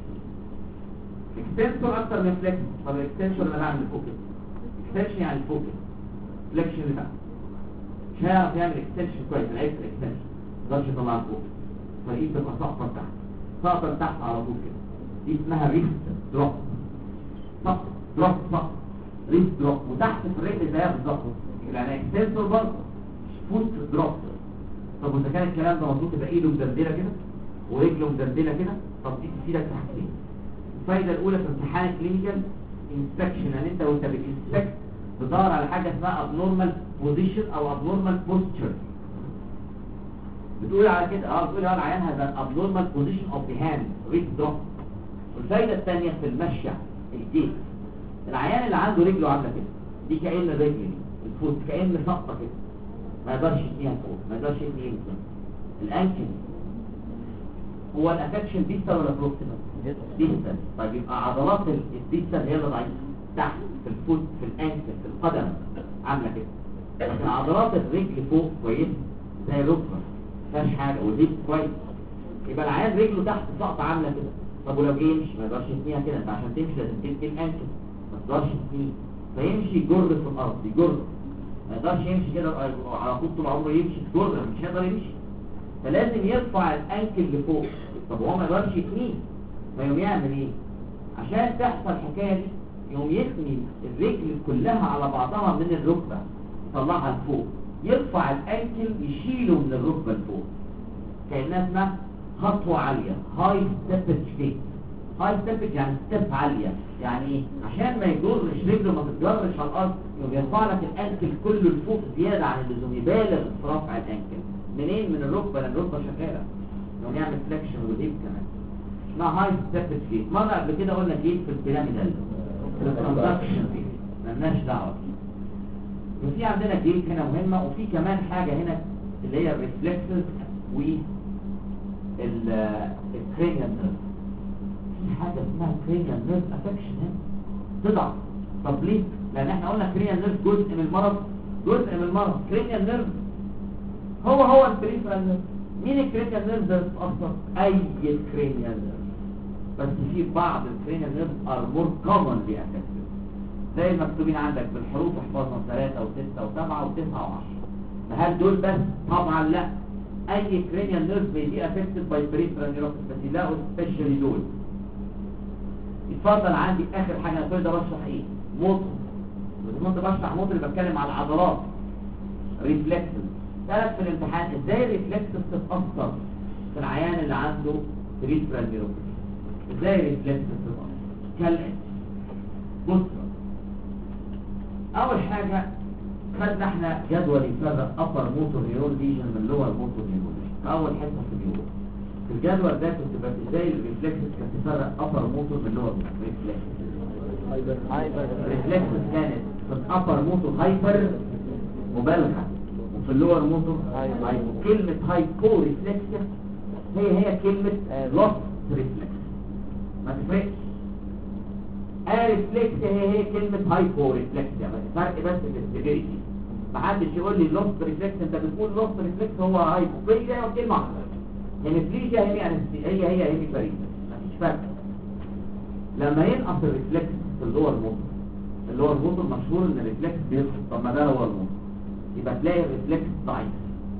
اكستنسور اكتر من فليكس. طب الاكستنسور انا بعمل فوكس، اكستنشن يعني فوكس، فليكشن بقى مش هيعرف يعمل اكستنشن كويس. العيب في الاكستنشن ما يقدرش يطلع فوق، فالايد تبقى ساقطه تحت، ساقطه تحت على طول كده. دي اسمها ريست دروب، سقط دروب سقط ريست دروب. وتحت في الرجل زيها بالظبط، يعني اكستنسور برضه فوت دروب. طب واذا كان الكلام ده مظبوط يبقى ايده مدلدله كده ورجله مدلدله كده، طب دي تفيدك في حاجتين. الفايده الاولى في امتحان الكلينيكال انسبكشن، ان انت وانت بتنسبكت بتدور على حاجه اسمها abnormal position او abnormal posture. بتقول على كده اه بتقول اه العيان هذا abnormal position of the hand wrist drop. والفايده الثانيه في المشي الجيت، العيان اللي عنده رجله عامله كده دي كأن رجل الفوت كأن سقطه كده، ما يقدرش يتنيها فوق، ما يقدرش يتنيها فوق. الانكل هو الافكشن ديستال ولا بروكسيمال؟ ديستال. طيب يبقى عضلات الديستال هي اللي ضعيفه تحت في الفوت في الانكل في القدم عامله كده، لكن عضلات الرجل فوق كويس زي الركبه ما فيهاش حاجه، والهيب كويس. يبقى العيان رجله تحت سقطه عامله كده. طب ولو جه يمشي ما يقدرش يتنيها كده، انت عشان تمشي لازم تمشي الانكل، ما تقدرش تتنيه، فيمشي يجر في الارض، يجر، ما يقدرش يمشي كده على طول طول عمره يمشي تجر، مش هيقدر يمشي، فلازم يرفع الانكل لفوق. طب هو ما يقدرش يتنيه، فيقوم يعمل ايه؟ عشان تحصل الحكايه دي يقوم يثني الرجل كلها على بعضها من الركبه يطلعها لفوق، يرفع الانكل يشيله من الركبه لفوق، كانها اسمها خطوه عاليه، هاي ستيب ستيب. هاي ستيب يعني ستيب عاليه، يعني ايه؟ عشان ما يجرش رجله ما تتجرش على الارض يقوم يرفع لك الانكل كله لفوق زياده عن اللزوم، يبالغ في رفع الانكل. منين؟ من الركبه، لان الركبه شغاله، يقوم يعمل فليكشن والهيب كمان. اسمها هاي ستيب ستيب. مره قبل كده قلنا جيت في البيراميدال الترانزاكشن دي مالناش دعوه. وفي عندنا جيت هنا مهمه، وفي كمان حاجه هنا اللي هي الريفلكسز و الكرينيال نيرف. في حاجه اسمها كرينيال نيرف افكشن هنا تضعف. طب ليه؟ لان احنا قلنا كرينيال نيرف جزء من المرض، جزء من المرض. كرينيال نيرف هو هو البريفرال نيرف. مين الكرينيال نيرف ده بتتاثر؟ اي كرينيال نيرف، بس في بعض الكرينيال نيرف ار مور كومنلي افكتد، زي المكتوبين عندك بالحروف، احفظنا ثلاثة وستة وسبعة وتسعة وعشرة. هل دول بس؟ طبعا لا، اي كرينيال نيرف بيجي افكتد باي بريفرال نيرف، بس يلاقوا سبيشالي دول. اتفضل عندي اخر حاجه انا كل ده بشرح ايه؟ موتور. لما كنت بشرح موتور بتكلم على العضلات، ريفلكسز، سألك في الامتحان ازاي الريفلكس بتتأثر في العيان اللي عنده بريفرال نيوروباثي؟ ازاي الريفلكس بتتأثر؟ كالآتي. بص، اول حاجة خدنا احنا جدول يفرق upper motor neuron lesion من lower motor neuron lesion في اول حصة في اليوم. في الجدول ده كنت بس ازاي الريفلكس كانت تفرق upper motor من lower motor ريفلكس. هايبر الريفلكس كانت في الابر موتور هايبر مبالغه، وفي اللور موتور هايبر. كلمه هايبو ريفلكسيا هي هي كلمه لوس ريفلكس، ما تفرقش. اريفلكسيا هي هي كلمه هايبو ريفلكسيا، فرق بس في السيفيريتي. محدش يقول لي لوس ريفلكس، انت بتقول لوس ريفلكس هو هايبو، هي كلمه واحده. هيميبليجيا هي هي هي هيميبليجيا، مفيش فرق. لما ينقص الريفلكس في اللور موتور، اللور موتور مشهور ان الريفلكس بيسقط، طب ما ده هو الموتور، يبقى تلاقي الريفلكس ضعيف.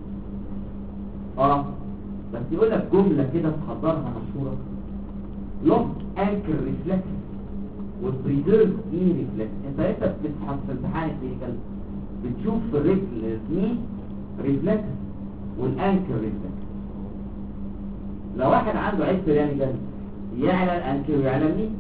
اه بس يقول لك جمله كده تحضرها مشهوره: لوس انكر ريفلكس والبريزيرف اي ريفلكس. انت انت بتبحث في امتحان الكلينيكال بتشوف في الريفلكس ني ريفلكس والانكر ريفلكس. لو واحد عنده عيب بيراميدال يعلى الانكر ويعلى الني،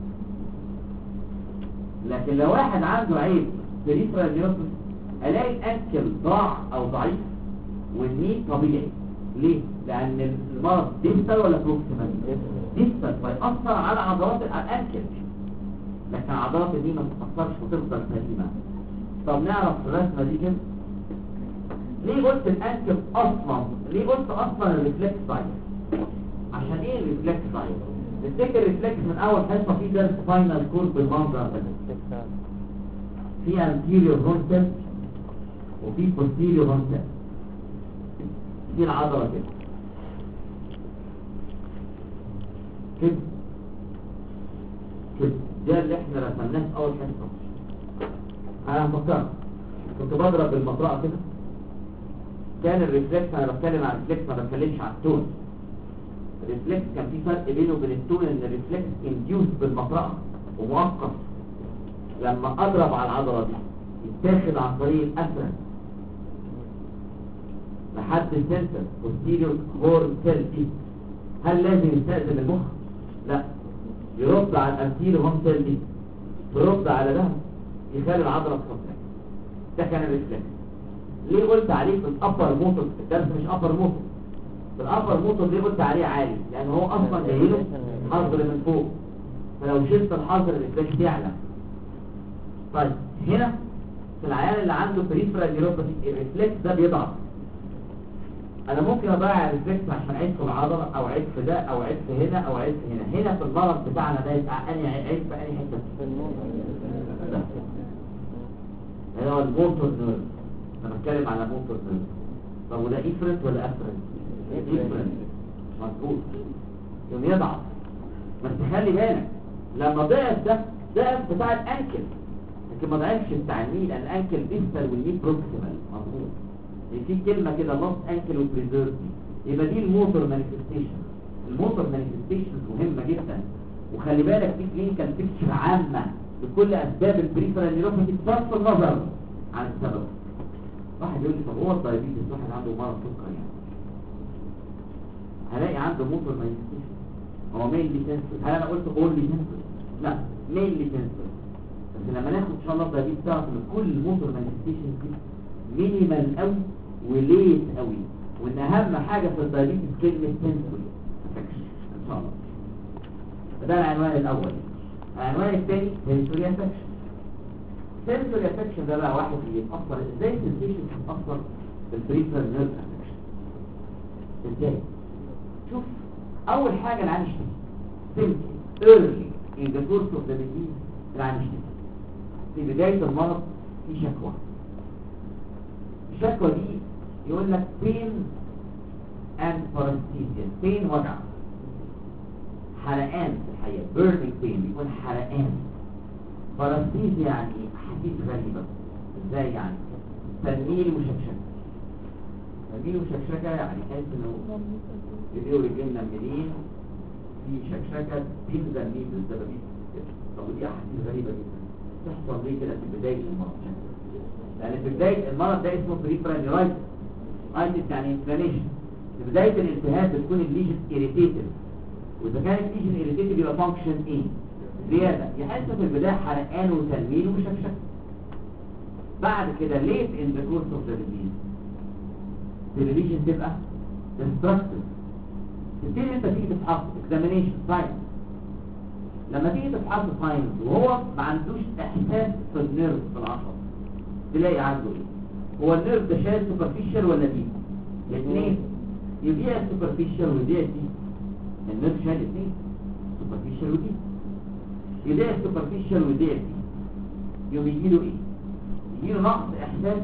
لكن لو واحد عنده عيب بريفرال نيوروباثي الاقي الانكل ضاع او ضعيف والني طبيعي. ليه؟ لان المرض ديستال ولا بروكسيمال؟ ديستال، فيأثر على عضلات الانكل، لكن عضلات الني ما تتأثرش وتفضل سليمه. طب نعرف الرسمه دي كده ليه قلت الانكل اصلا؟ ليه قلت اصلا الريفلكس ضعيف؟ عشان ايه الريفلكس ضعيف؟ نفتكر الريفلكس من اول حصه في درس فاينل كورد بالمنظر ده، في anterior frontal وفي posterior frontal. دي العضله كده كده كده، ده اللي احنا رسمناه في اول حصه. انا هفكرك، كنت بضرب بالمطرقه كده. كان الريفلكس، انا بتكلم عن الريفلكس ما بتكلمش عن التون. الريفلكس كان في فرق بينه وبين التون، ان الريفلكس انديوس بالمطرقه ومؤقت. لما اضرب على العضله دي يتاخد عن طريق الافرن لحد السنتر posterior horn cell دي. هل لازم يستأذن المخ؟ لا، يرد على الانتيريور هورن سيل دي، يرد على ده يخلي العضله تفضل. ده كان الريفلكس. ليه قلت عليه في الابر موتور؟ الدرس مش ابر موتور. في الابر موتور ليه قلت عليه عالي؟ لان هو اصلا جاي له حظر من فوق، فلو شلت الحظر الريفلكس يعلى. طيب هنا في العيان اللي عنده بريفرال نيوروباثي الريفلكس ده بيضعف. انا ممكن اضيع الريفلكس عشان عيب في العضله او عيب في ده او عيب في هنا او عيب في هنا. هنا في المرض بتاعنا ده يبقى انهي عيب في انهي حته؟ في الموتور. هنا هو الموتور نيرف، انا بتكلم على موتور نيرف. طب وده افرنت ولا افرنت؟ افرنت، مظبوط. يوم يضعف. بس خلي بالك لما ضعف ده ضعف بتاع الانكل، لكن ما ضعفش بتاع الني، لان الانكل ديستال والني بروكسيمال. مظبوط. في كلمه كده لوس انكل وبريزيرف، يبقى دي الموتور مانيفستيشن. الموتور مانيفستيشن مهمه جدا، وخلي بالك في كلينيكال بيكتشر عامه لكل اسباب البريفرال نيوروباثي بصرف النظر عن السبب. واحد يقول لي طب هو الدايابيتس واحد عنده مرض سكر يعني هلاقي عنده موتور مانيفستيشن؟ هو مينلي سنسور. هل انا قلت اونلي سنسور؟ لا، مينلي سنسور. بس لما ناخد ان شاء الله الدايابيتس تعرف ان كل الموتور مانيفستيشن دي مينيمال قوي وليت قوي، وان اهم حاجه في الدايابيتس كلمه سنسوري افكشن ان شاء الله. ده العنوان الاول. العنوان الثاني سنسوري افكشن. سنسوري افكشن ده بقى واحد يتاثر ازاي السنسيشن بتتاثر بالبريفرال نيرف افكشن. ازاي؟ شوف، اول حاجه العين يشتكي سيمبتوم ايرلي ان ذا كورس اوف ذا ديزيز. العين يشتكي في بدايه المرض، في شكوى. الشكوى دي يقول لك pain and paresthesia. pain وجع، حرقان في الحقيقه burning pain، بيكون حرقان. paresthesia يعني احاسيس غريبه. ازاي يعني؟ تنميل وشكشكه. تنميل وشكشكه يعني تحس انه ايديه ورجلين منملين، في شكشكه تنزل مين بالزبابيس. طب ودي احاسيس غريبه جدا تحصل ليه كده في بدايه المرض؟ لأن في بداية المرض ده اسمه بريفرال نيورايتس، ايتس يعني انفلاميشن. في بدايه الالتهاب بتكون الليجن اريتيتيف، واذا كانت الليجن اريتيتيف يبقى فانكشن ايه؟ زياده، يحس في البدايه حرقان وتنميل وشكشك. بعد كده ليت ان ذا كورس اوف ذا ديزيز الليجن تبقى ديستركتيف، تبتدي انت تيجي تفحص اكزامينيشن ساينس. لما تيجي تفحص ساينس وهو ما عندوش احساس في النيرف في العصب، تلاقي عنده ايه؟ هو النيرف ده شايل سوبرفيشال ولا ديب؟ الاثنين. يبيع السوبرفيشال ويبيع الديب. النيرف شايل الاثنين، سوبرفيشال وديب. يبيع السوبرفيشال ويبيع الديب. يوم يجي له ايه؟ يجي له نقص احساس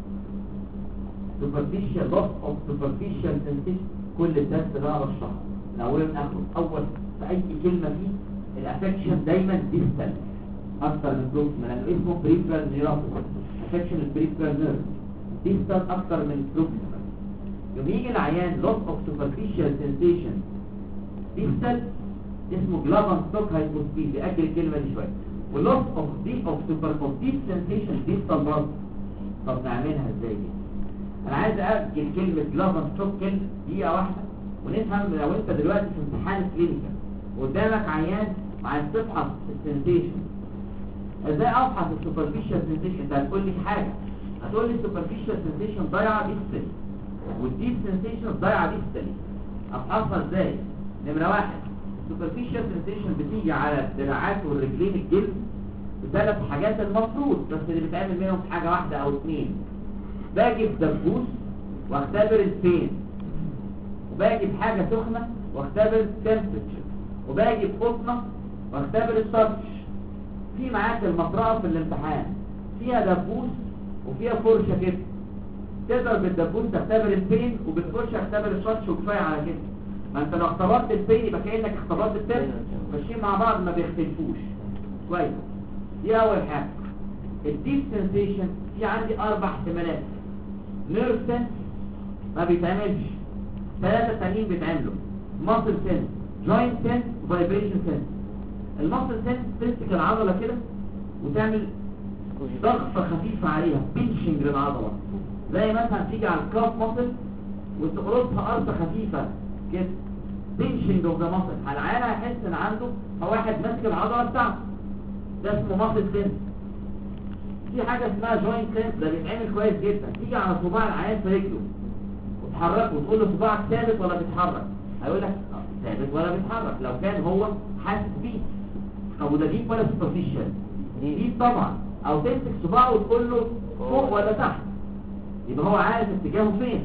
superficial loss of superficial sensation. كل الدرس ده انا بشرحه من اوله لاخره. اول في اي كلمه فيه الافكشن دايما ديستال اكتر من بروكسيمال، لانه اسمه بريفرال نيوروباثي. افكشن البريفرال نيرف ديستال اكتر من بروكسيمال. يوم يجي العيان loss of superficial sensation ديستال اسمه جلافن ستوك هايبوسبيد. اجل الكلمه دي شويه. واللوس اوف دي اوف سوبر اوف ديب سنسيشن ديستال برضه. طب نعملها ازاي دي؟ انا عايز اجل كلمه جلافن ستوك كلمه دقيقه واحده ونفهم. لو انت دلوقتي في امتحان كلينيكال قدامك عيان وعايز تفحص السنسيشن، ازاي افحص السوبرفيشال سنسيشن؟ انت هتقول لي حاجه، هتقول لي السوبرفيشال سنسيشن ضايعه ديستالي والديب سنسيشن ضايعه ديستالي. افحصها ازاي؟ نمره واحد، السوبرفيشال سنسيشن بتيجي على الدراعات والرجلين الجلد بثلاث حاجات المفروض، بس اللي بيتعمل منهم حاجه واحده او اثنين. باجي بدبوس واختبر البين، وباجي بحاجه سخنه واختبر التمبرتشر، وباجي بقطنه واختبر التاتش. في معاك المطرقه في الامتحان فيها دبوس وفيها فرشه كده، تقدر بالدبوس تختبر البين وبالفرشه تختبر التاتش وكفايه على كده. ما انت لو اختبرت البين يبقى كانك اختبرت التمبرتشر، ماشيين مع بعض ما بيختلفوش. كويس. دي اول حاجه. الديب سنسيشن في عندي اربع احتمالات. نيرف سنس ما بيتعملش، ثلاثه تانيين بيتعملوا. ماسل سنس، جوينت سنس، فايبريشن سنس. الماسل سنس تمسك العضله كده وتعمل ضغطه خفيفه عليها، بينشنج للعضله، زي مثلا تيجي على الكاف ماسل وتقرصها قرصه خفيفه كده، بينشنج اوف ذا ماسل. العيان هيحس ان عنده واحد ماسك العضله بتاعته، ده اسمه ماسل سنس. في حاجه اسمها جوينت سنس، ده بيتعمل كويس جدا. تيجي على صباع العيان في رجله وتحركه وتقول له صباعك ثابت ولا بيتحرك، هيقول لك ثابت ولا بيتحرك لو كان هو حاسس بيه. طب ده ديب ولا سوبرفيشال؟ ديب طبعا. او تمسك صباعه وتقول له فوق ولا تحت، يبقى هو عارف اتجاهه فين.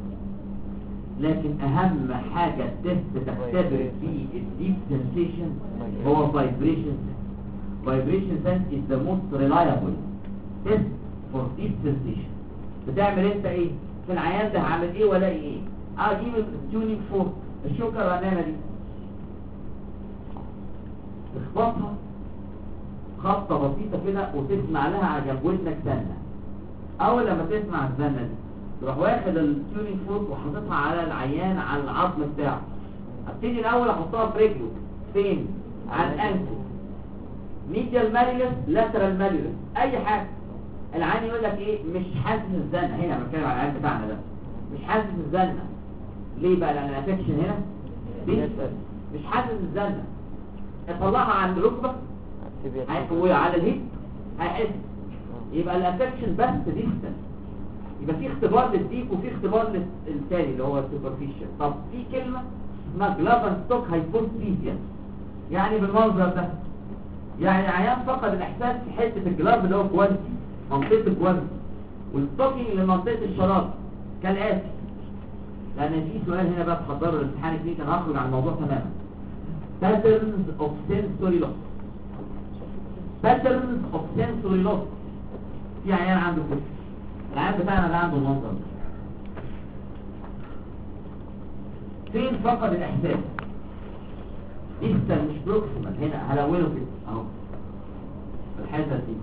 لكن اهم حاجه تست تختبر فيه الديب سنسيشن هو فايبريشن. فايبريشن سنس is the most reliable test for deep sensation. بتعمل انت ايه في العيان ده؟ هعمل ايه ولا ايه؟ اجيب التيونينج فورك الشوكه الرنانه دي، تخبطها خبطه بسيطه كده وتسمع لها على جنب ودنك سنه. اول لما تسمع الزنه دي تروح واخد التيونينج فورك وحاططها على العيان على العظم بتاعه. ابتدي الاول احطها في رجله. فين؟ على الانكل، ميديال ماليولس، لاترال ماليولس، اي حاجه. العيان يقول لك ايه؟ مش حاسس الزنه. هنا بتكلم على العيان بتاعنا ده، مش حاسس الزنه. ليه بقى؟ لان الافكشن هنا ديستال، مش حاسس الزنه. اطلعها عند الركبه وعلى الهيب هيحس، يبقى الافكشن بس ديستال. يبقى في اختبار للديب وفي اختبار للثاني اللي هو السوبرفيشال. طب في كلمه اسمها جلافن ستوك هايبوسبيزيا، يعني بالمنظر ده، يعني عيان فقد الاحساس في حته الجلاف اللي هو جوانتي، منطقه الجوانتي، والستوكينج لمنطقه الشراب كالاتي. لان في سؤال هنا بقى تحضروا الامتحان الكلينيكي، انا هخرج عن الموضوع تماما. patterns of sensory loss patterns of sensory loss. في عيان عنده كده، العيان بتاعنا ده عنده المنظر ده. فين فقد الاحساس؟ ديستال مش بروكسيمال. هنا هلونه كده اهو الحته دي.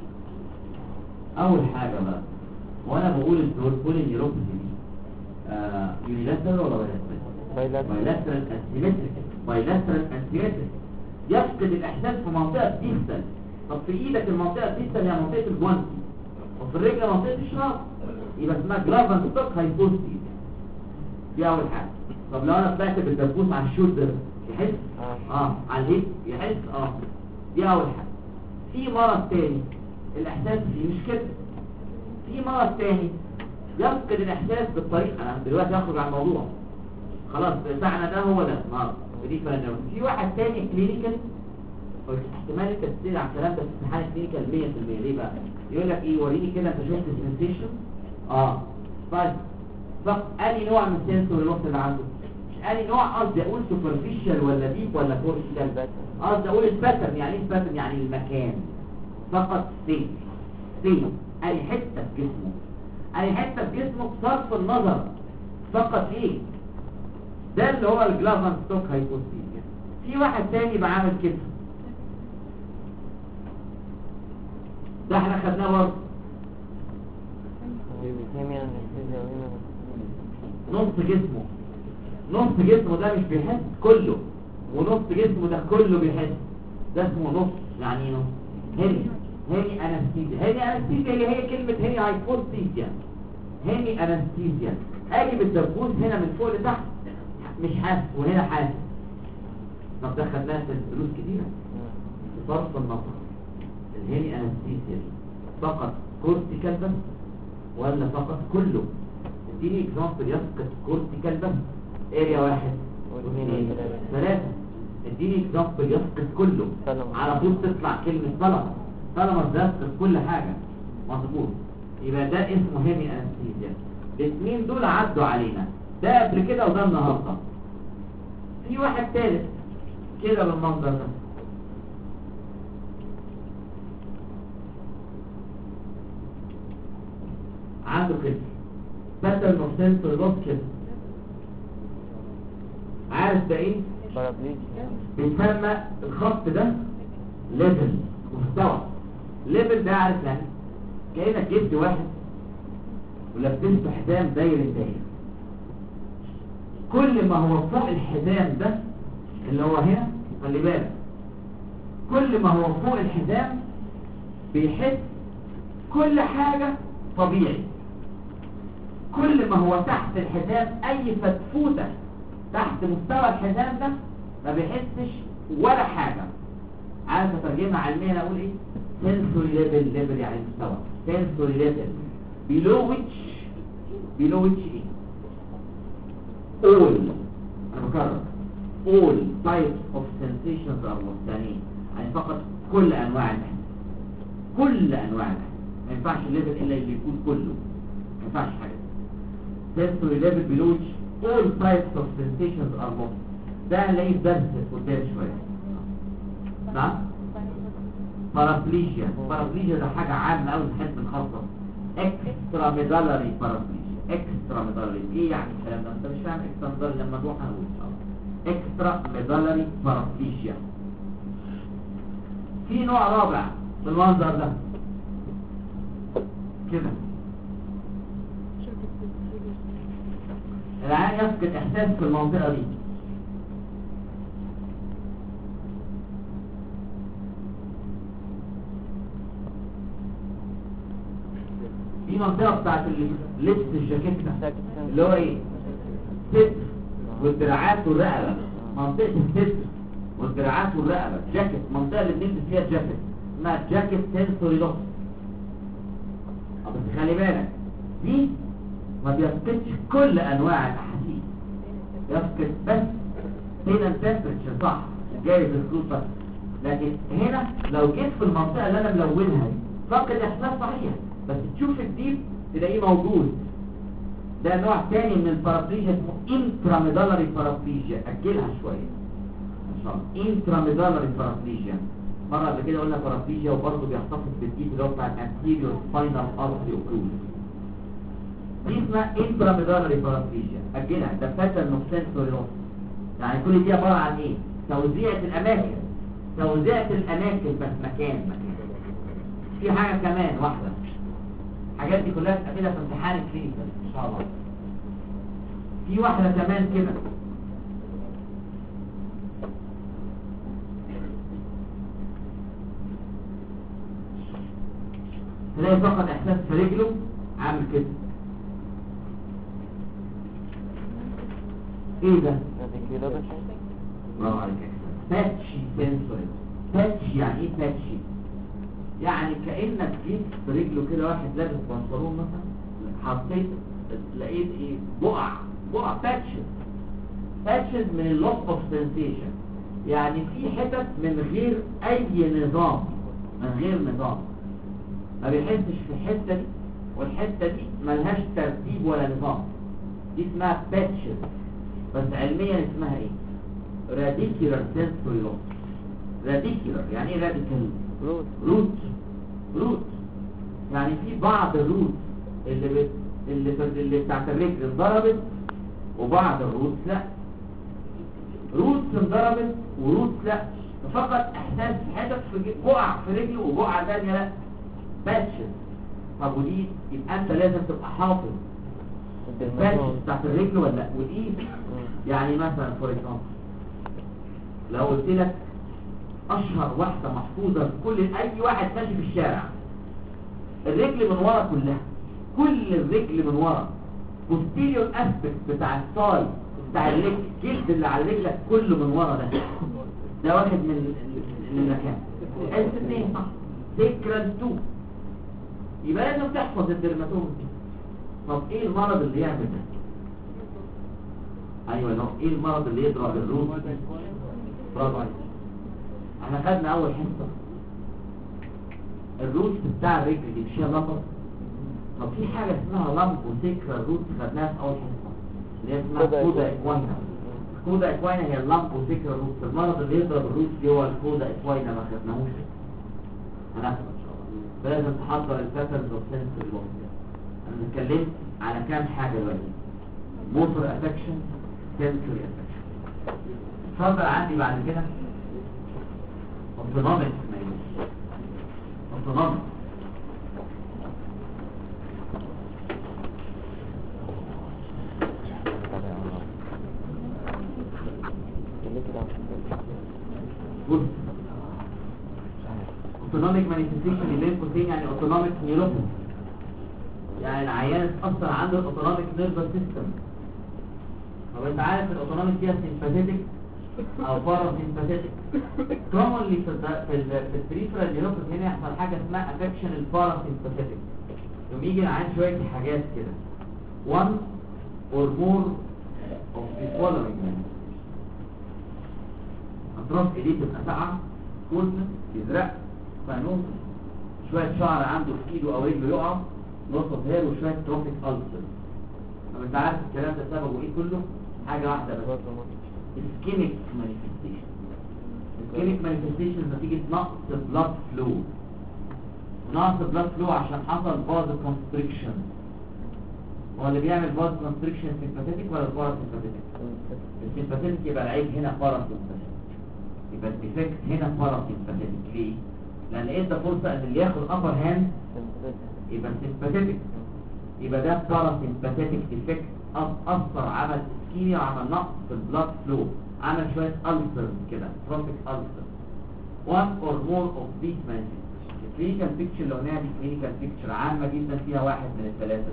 اول حاجه بقى وانا بقول الدور بولينيوروباثي دي آه يونيلاترال ولا بايلاترال؟ بايلاترال اسيمتريك. بايلاترال اسيمتريك يفقد الاحساس في منطقه ديستال. طب في ايدك المنطقه ديستال هي منطقه الجوانتي، وفي الرجل منطقه الشراب. يبقى اسمها جلافن ستوك هايبوستيز. دي اول حاجه. طب لو انا طلعت بالدبوس على الشولدر يحس؟ اه, آه. على الهيد يحس؟ اه. دي اول حاجه. في مرض تاني الاحساس فيه مش كده. في مرض تاني يفقد الاحساس بالطريق. انا دلوقتي هخرج عن الموضوع خلاص، بتاعنا ده هو ده مرض دي فانا. في واحد تاني كلينيكال، احتمال انت تسال على الكلام ده في امتحان كلينيكال مية في المية. ليه بقى؟ يقول لك ايه، وريني كده انت شفت السنسيشن. اه طيب طب انهي نوع من السنسور الوقت اللي عنده؟ مش انهي نوع، قصدي اقول سوبرفيشال ولا ديب ولا كورتيكال. قصدي اقول الباترن. يعني ايه الباترن؟ يعني المكان فقط. فين فين اي حته في جسمه، اي حته في جسمه بصرف النظر فقط ايه. ده اللي هو الجلافن ستوك هايبوستيز. في واحد تاني بعمل كده، ده احنا خدناه برضه. نص جسمه نص جسمه ده مش بيحس كله، ونص جسمه ده كله بيحس. ده اسمه نص. يعني ايه نص؟ هني هني انستيزيا. هني انستيزيا هي هي كلمة هني هايبوستيزيا. هني انستيزيا. اجي بالدبوس هنا من فوق لتحت مش حاسس، وهنا حاسس. طب ده خدناها في الدروس كتيرة. صرف النظر الهني انستيزيا فقط كورتيكال بس ولا فقط كله؟ اديني اكزامبل يفقد كورتيكال بس. اريا واحد واثنين ثلاثة. اديني اكزامبل يفقد كله. على طول تطلع كلمة طلبة. طلبة ده يفقد كل حاجة. مظبوط. يبقى ده اسمه هيمي انستيزيا. الاثنين دول عدوا علينا، ده قبل كده وده النهارده. في واحد ثالث كده بالمنظر ده، عنده كده باترن اوف سنسور لوس كده. عارف ده ايه؟ بيسمى الخط ده ليفل، مستوى. ليفل ده عارف يعني كأنك جبت واحد ولبسته حزام داير داير. كل ما هو فوق الحزام ده اللي هو هنا، خلي بالك، كل ما هو فوق الحزام بيحس كل حاجة طبيعي. كل ما هو تحت الحزام اي فتفوتة تحت مستوى الحزام ده ما بيحسش ولا حاجة. عارف اترجمها علميا اقول ايه؟ sensory level. level يعني مستوى. sensory level below which below which ايه؟ all. انا بكرر all types of sensations are مستنين. يعني فقط كل انواع الاحساس، كل انواع الاحساس. ما ينفعش الليفل الا اللي يكون كله، ما ينفعش حاجه. sensory level below which all types of sensations are lost. ده هنلاقيه في درس قدام شويه. نعم؟ بارابليجيا. بارابليجيا ده حاجه عامه قوي نحب نخصص. اكسترا ميدالري بارابليجيا. اكسترا ميدالري ايه يعني الكلام ده؟ انت مش فاهم اكسترا ميدالري؟ لما نروح هنقول ان شاء الله. اكسترا ميدالري بارابليجيا. في نوع رابع بالمنظر ده كده، العيان يفقد احساس في المنطقه دي. دي منطقه بتاعت لبس الجاكيت ده اللي هو ايه؟ ستر والدراعات والرقبه. منطقه الستر والدراعات والرقبه جاكيت، منطقه اللي بنلبس فيها الجاكيت اسمها جاكيت سنسوري لوس. بس خلي بالك دي ما بيفقدش كل انواع الاحاسيس، يفقد بس هنا التمبرتشر صح جايز الفلوس بس. لكن هنا لو جيت في المنطقه اللي انا ملونها دي فقد احساس صحيح، بس تشوف الديب تلاقيه موجود. ده نوع تاني من البارابليجيا اسمه انتراميدالري بارابليجيا. اجلها شويه ان شاء الله. انتراميدالري بارابليجيا مره قبل كده قلنا بارابليجيا، وبرضه بيحتفظ بالديب اللي هو بتاع الانتيريور سباينال ارتري اوكلوجن. دي اسمها انتراميدالري بارابليجيا. اجلها. ده باترن اوف سنسوري لوس. يعني كل دي عباره عن ايه؟ توزيعة الاماكن. توزيعة الاماكن بس مكان مكان. في حاجه كمان واحده، الحاجات دي كلها تقابلها في امتحان الكلينيكال ان شاء الله. في واحده كمان كده، تلاقي فقط احساس في رجله عامل كده. ايه ده؟ radiculopathy. برافو عليك اكسل. باتشي سنسوري. باتشي يعني ايه باتشي؟ يعني كأنك جيت برجله كده واحد لابس بنطلون مثلا حطيت لقيت ايه بقع بقع باتشز باتشز من اللوس اوف سنسيشن، يعني في حتت من غير اي نظام من غير نظام ما بيحسش في الحته دي والحته دي ملهاش ترتيب ولا نظام، دي اسمها باتشز. بس علميا اسمها ايه؟ راديكولار سنسوري لوس. راديكولار يعني ايه راديكال؟ روت. روت روت يعني في بعض الروت اللي بت... اللي في... اللي بتاعت الرجل انضربت وبعض الروت لا. روت انضربت وروت لا، فقط احساس حدث في ج- بقع في رجله وبقع ثانيه لا. باتشز. طب ودي يبقى انت لازم تبقى حافظ الباتشز بتاعت الرجل ولا لا ودي. يعني مثلا فور اكزامبل لو قلت لك اشهر واحده محفوظه في كل اي واحد ماشي في الشارع، الرجل من ورا كلها، كل الرجل من ورا posterior aspect بتاع الصاي بتاع الرجل، الجلد اللي على رجلك كله من ورا ده ده واحد من من المكان اس اثنين صح سيكرال اتنين، يبقى لازم تحفظ الدرماتوم. طب ايه المرض اللي يعمل ده؟ ايوه لو ايه المرض اللي يضرب الروت؟ برافو عليك. احنا خدنا اول حصه الروت بتاع الرجل دي مش هي لمبر؟ طب في حاجه اسمها لمب وسيكرال روت خدناها في اول حصه اللي هي اسمها كودا اكواينا. كودا اكواينا هي اللمب وسيكرال روت. المرض اللي يضرب الروت دي هو الكودا اكواينا، ما خدناهوش هناخده ان شاء الله. فلازم تحضر الباترنز اوف سنسوري لوس. انا اتكلمت على كام حاجه دلوقتي؟ موتور افكشن، سنسوري افكشن. اتفضل عندي بعد كده اوتونوميك مايوس. اوتونوميك بص اوتونوميك مانيفستيشن اللي بين قوسين يعني اوتونوميك نيوروباثي، يعني العيان اتأثر عنده الاوتونوميك نيرفس سيستم. طب انت عارف الاوتونوميك فيها سيمباثيتك او باراسيمباثيتك. كومنلي في ال في ال في البريفرال نيوروباثي هنا يحصل حاجه اسمها افكشن الباراسيمباثيتك. يوم يجي العيان شويه حاجات كده one or more of the following اطراف ايديه تبقى ساقعه، كولنس، يزرق، فانوس، شويه شعر عنده في ايده او رجله يقع، نقطه هير، وشويه تروفيك ألسر. طب انت عارف الكلام ده سببه ايه كله؟ حاجه واحده بس، اسكيميك مانيفستيشن. اسكيميك مانيفستيشن نتيجه نقص بلاد فلو. نقص بلاد فلو عشان حصل فاز كونستريكشن. هو اللي بيعمل فاز كونستريكشن سيمباثيتك ولا الباراسيمباثيتك؟ السيمباثيتك يبقى العيب هنا باراسيمباثيتك، يبقى الديفكت هنا باراسيمباثيتك. ليه؟ لان ادى فرصه ان اللي ياخد ابر هاند يبقى سيمباثيتك، يبقى ده باراسيمباثيتك ديفكت اثر، عمل اسكيميا وعمل نقص في البلاد فلو، عمل شويه ألسر كده، تروفيك ألسر. one or more of these manifestations. الكلينيكال بيكتشر لو نعمل كلينيكال بيكتشر عامه جدا فيها واحد من الثلاثه.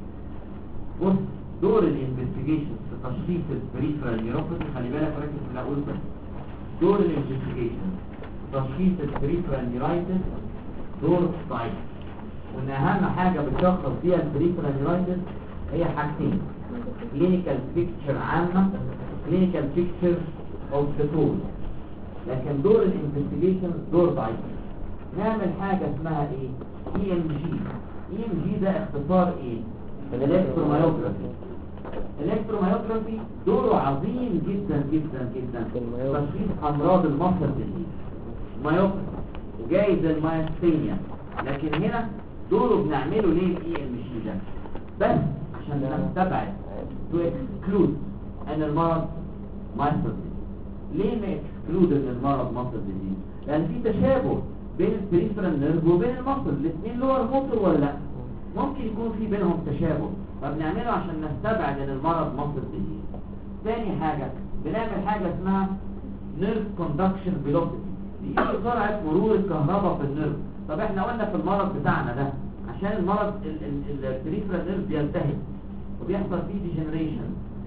بص دور الانفستيجيشن في تشخيص البريفرال نيوروباثي، خلي بالك ركز في اللي هقوله ده. دور الانفستيجيشن تشخيص البريفرال نيورايتس دور ضعيف، وان اهم حاجه بتشخص فيها البريفرال نيورايتس هي حاجتين: كلينيكال بيكتشر عامه، كلينيكال بيكتشر اوف ذا تول. لكن دور الانفستيجيشن دور ضعيف. نعمل حاجه اسمها ايه؟ اي ام جي. اي ام جي ده اختصار ايه؟ الكتروميوجرافي. الكتروميوجرافي دوره عظيم جدا جدا جدا في تشخيص امراض المفصل دي، مايوباثي وجايز المايستينيا. لكن هنا دوره بنعمله ليه الاي ام جي ده؟ بس عشان نستبعد تو اكسكلود ان المرض مايستر دي. ليه ما اكسكلود ان المرض مايستر دي؟ لان في تشابه بين البريفرال نيرف وبين المفصل، الاثنين لور موتور ولا لا؟ ممكن يكون في بينهم تشابه، فبنعمله عشان نستبعد ان المرض مصر دي. تاني حاجة بنعمل حاجة اسمها نيرف كوندكشن فيلوسيتي، دي سرعة مرور الكهرباء في النيرف. طب احنا قلنا في المرض بتاعنا ده عشان المرض البريفرال نيرف بيلتهب وبيحصل فيه ديجنريشن،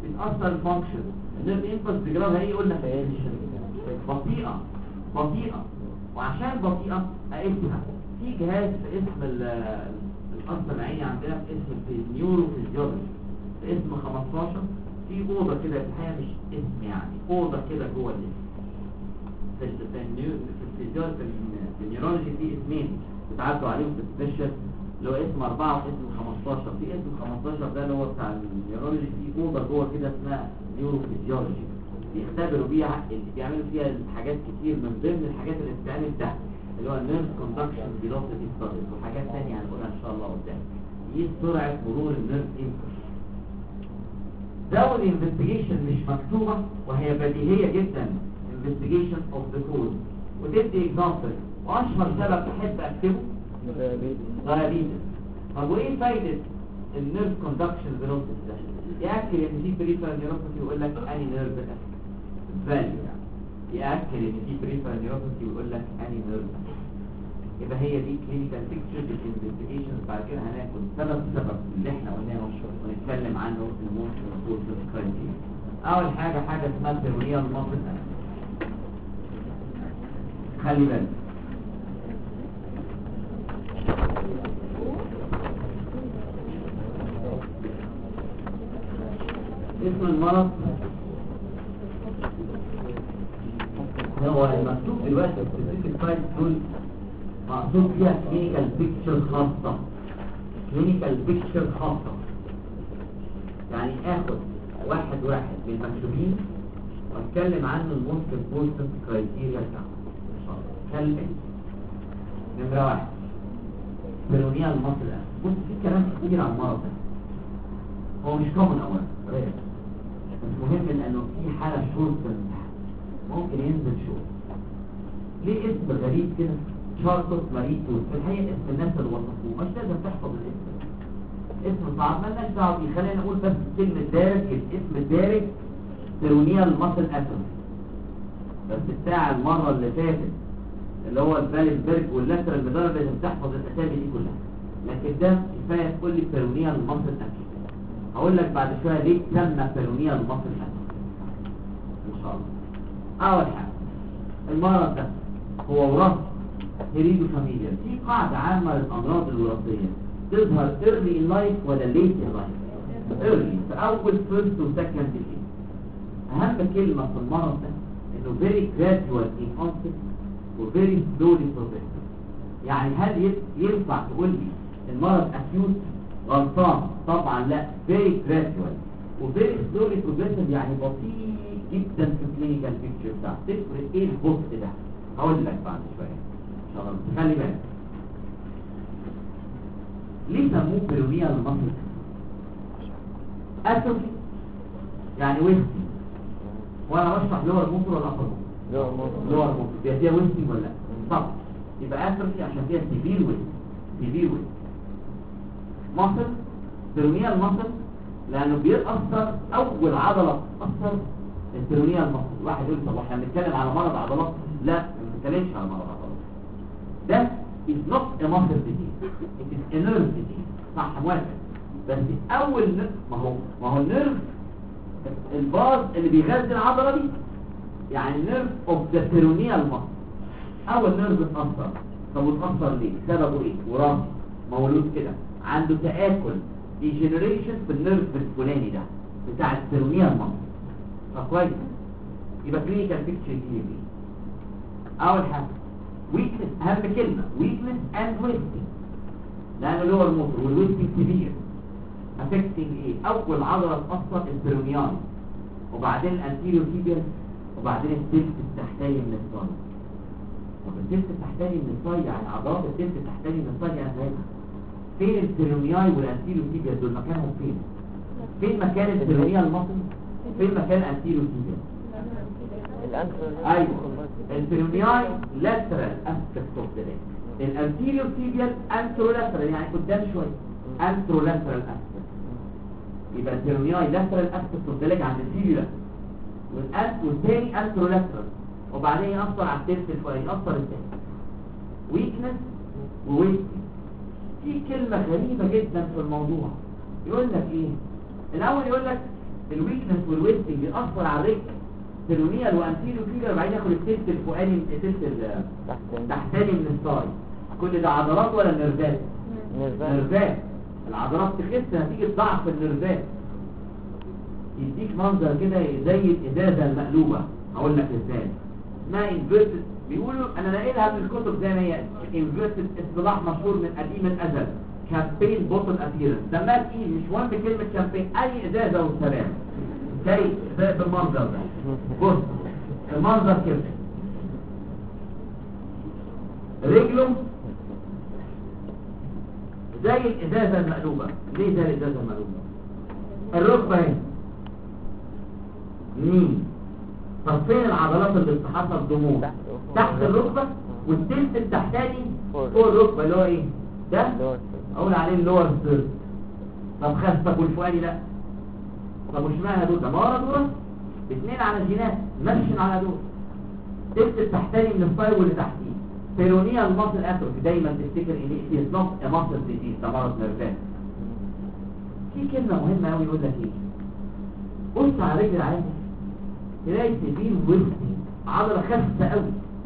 بتاثر الفانكشن. النيرف امبلس بيجرالها ايه؟ يقول لك بطيئه بطيئه، وعشان بطيئه اقيسها في جهاز في اسم القصه العيني عندنا في اسم النيورو فيزيولوجي في اسم خمستاشر، في اوضه كده الحقيقه مش اسم يعني اوضه كده جوه الاسم. في النيورو في الفيزيولوجي في النيورولوجي في اسمين بتعدوا عليهم في السبيشال، اللي هو اسم أربعة واسم خمستاشر. في اسم خمستاشر ده اللي هو بتاع النيورولوجي، في اوضه جوه كده اسمها نيورو فيزيولوجي بيختبروا بيها اللي بيعملوا فيها حاجات كتير، من ضمن الحاجات اللي بتتعمل تحت اللي هو النيرف كوندكشن فيلوسيتي ستاديز، وحاجات ثانيه هنقولها ان شاء الله قدام. دي سرعه مرور النيرف امبلس. زود انفستيجيشن مش مكتوبه وهي بديهيه جدا، انفستيجيشن اوف ذا كوز، وتدي اكزامبل. واشهر سبب احب اكتبه دايابيتس. طب وايه فايده النيرف كوندكشن فيلوسيتي ده؟ ياكد ان في بريفرال نيوروباثي ويقول لك اني نيرف فاليو، يعني ياكد ان في بريفرال نيوروباثي ويقول لك اني نيرف. يبقى هي دي كلينيكال بيكتشر بالانفستيجيشن. بعد كده هناخد سبب سبب اللي احنا قلناه ونتكلم عنه في الموست امبورتنت كرايتيريا. اول حاجه حاجه اسمها بيرونيال ماسل. خلي بالك اسم المرض هو المكتوب دلوقتي في السلايد دول مقصود فيها كلينيكال بيكتشر خاصة. كلينيكال بيكتشر خاصة يعني اخد واحد واحد من المكتوبين واتكلم عنه الموست امبورتنت كرايتيريا بتاعته. كلمة نمرة واحد بيرونيال ماسل. بص في كلام كتير عن المرض ده، هو مش كومن اولا بس مهم لانه في حالة شورت ممكن ينزل شورت. ليه اسم غريب كده شارتوس ماريتوس؟ في الحقيقة اسم الناس اللي وصفوه، مش لازم تحفظ الاسم. اسم صعب مالناش دعوه بيه، خلينا نقول بس كلمة دارج. الاسم الدارج بيرونيال ماسل اتروفي، بس بتاع المرة اللي فاتت اللي هو الفالنبرج واللاترال ميدال لازم تحفظ الاسامي دي كلها، لكن ده كفايه تقول لي بيرونيال ماسل اتروفي. هقول لك بعد شويه ليه سمى بيرونيال ماسل اتروفي ان شاء الله. اول حاجه المرض ده هو وراثي هيريدو فاميليا. في قاعده عامه للامراض الوراثيه تظهر early in life ولا late in life؟ early في اول first و second decade. اهم كلمه في المرض ده انه very gradual in onset و very slowly progressive. يعني هل ينفع تقول لي المرض acute؟ غلطان طبعا، لا very gradual و very slowly progressive، يعني بطيء جدا في الكلينيكال بيكتشر بتاعته. تفرق ايه البطء ده؟ هقول لك بعد شويه ان شاء الله. خلي بالك ليه سموه بيرونيال ماسل اتروفي؟ يعني ويستي. وانا بشرح لور موتور ولا ابر موتور؟ لور موتور. دي فيها ويستي ولا لا؟ طب يبقى اتروفي عشان فيها سيفير ويست. سيفير ويست ماسل بيرونيال ماسل لانه بيتاثر اول عضله تتاثر البيرونيال ماسل. واحد يقول طب احنا بنتكلم على مرض عضلات؟ لا ما بنتكلمش على مرض عضلات. ده is not a muscle disease, it is a nerve disease. صح موافق؟ بس اول ما هو ما هو النيرف الباز اللي بيغذي العضله دي، يعني نيرف اوف ذا بيرونيال ماسل. اول نيرف اتاثر. طب اتاثر ليه؟ سببه ايه؟ وراثي مولود كده عنده تآكل ديجنريشن في النيرف الفلاني ده بتاع البيرونيال ماسل. فكويس يبقى كلينيكال بيكتشر دي. اول حاجه weakness، اهم كلمه weakness and wasting، لانه اللي هو الموتور والويستنج كبير. affecting ايه؟ اول عضله تاثر البيرونيال، وبعدين الانتيريور تيبيال، وبعدين التلت التحتاني من الصاي. طب التلت التحتاني من الصاي يعني عضلات التلت التحتاني من الصاي انا فاهمها. فين البيرونياي والانتيريور تيبيال دول؟ مكانهم فين؟ فين مكان البيرونيال ماسل؟ فين مكان الانتيريور تيبيال؟ ايوه البيرونياي لاترال اسبكت اوف ذا ليج، الانتيريور تيبيال انترولاترال يعني قدام شويه انترولاترال اسبكت. يبقى البيرونياي لاترال اسبكت اوف ذا ليج عند التيبيولا، والثاني انترولاترال، وبعدين يأثر على التلت الفوقاني. يأثر ازاي؟ ويكنس وويستنج. في كلمه غريبه جدا في الموضوع، يقول لك ايه؟ الاول يقول لك الويكنس والويستنج بيأثر على الرجل بيرونيال وانتيريو فيجر، وبعدين ياخد التلت الفوقاني التلت التحتاني من السايد. كل ده عضلات ولا نيرفات؟ نيرفات. العضلات تخس نتيجة ضعف النيرفات. يديك منظر كده زي الازازة المقلوبة. هقول لك ازاي. اسمها انفيرتد، بيقولوا انا ناقلها من الكتب زي ما هي. انفيرتد اصطلاح مشهور من قديم الازل، شامبين بوتل ابيرنس. دمها تقيل، مش مهم كلمة شامبين، اي ازازة والسلام. زي زي بالمنظر ده. بص المنظر كده، رجله زي الازازة المقلوبة. ليه زي الازازة المقلوبة؟ الركبة هنا مين؟ طب فين العضلات اللي بتحصل ضمور؟ تحت الركبة، والتلت التحتاني فوق الركبة اللي هو ايه؟ ده اقول عليه اللور ثيرد. طب خفك والفوقاني لا. طب وش معنى دول؟ ده مرة دول اثنين على الجينات ماشيين على دول. تلت التحتاني من الفاير واللي تحتيه بيرونيا المصل اتروفي. دايما تفتكر ان it's not a muscle disease، ده مرض نيرفات. في كلمة مهمة قوي يقول لك ايه؟ بص على رجل العين تلاقي سبيل ويستنج، عضلة خفة قوي.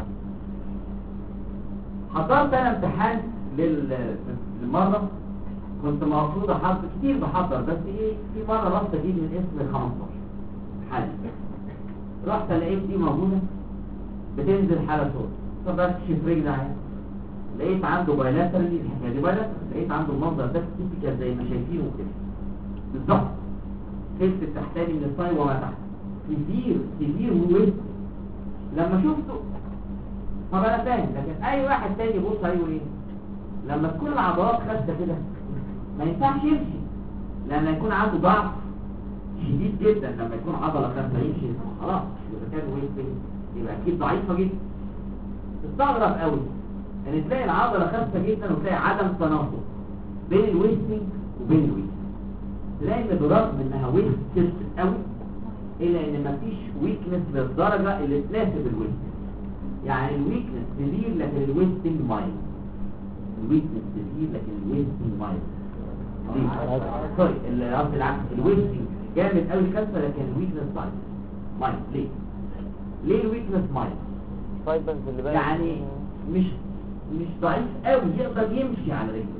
حضرت انا امتحان لل... للمرة، كنت مقصود احضر كتير بحضر، بس ايه في مرة رحت اجيب من اسم الخمستاشر حالة، رحت لقيت دي موجودة بتنزل حالة صوت. فبكشف رجل عين لقيت عنده بايلاترال، دي الحكاية دي بايلاترال، لقيت عنده المنظر ده تيبيكال زي ما شايفينه كده بالظبط. تلت التحتاني من الصاي وما تحت كتير كتير وويست. لما شفته طب انا فاهم، لكن اي واحد تاني يبص هيقول ايه؟ لما تكون العضلات خاسه كده ما ينفعش يمشي، لما يكون عنده ضعف شديد جدا. لما يكون عضله خاسه يمشي خلاص، اذا كان ويست يبقى اكيد ضعيفه جدا. تستغرب قوي ان تلاقي العضله خاسه جدا وتلاقي عدم تناسق بين الويستنج وبين الويست. تلاقي ان برغم انها ويست قوي الا ان مفيش ويكنس للدرجه اللي تناسب الويستنج. يعني الويكنس كبير لكن الويستنج مايل. الويكنس كبير لكن الويستنج مايل. سوري قصدي العكس، الويستنج جامد قوي خاسه لكن الويكنس مايل. مايل ليه؟ ليه الويكنس مايل؟ يعني مش مش ضعيف قوي يقدر يمشي على رجله.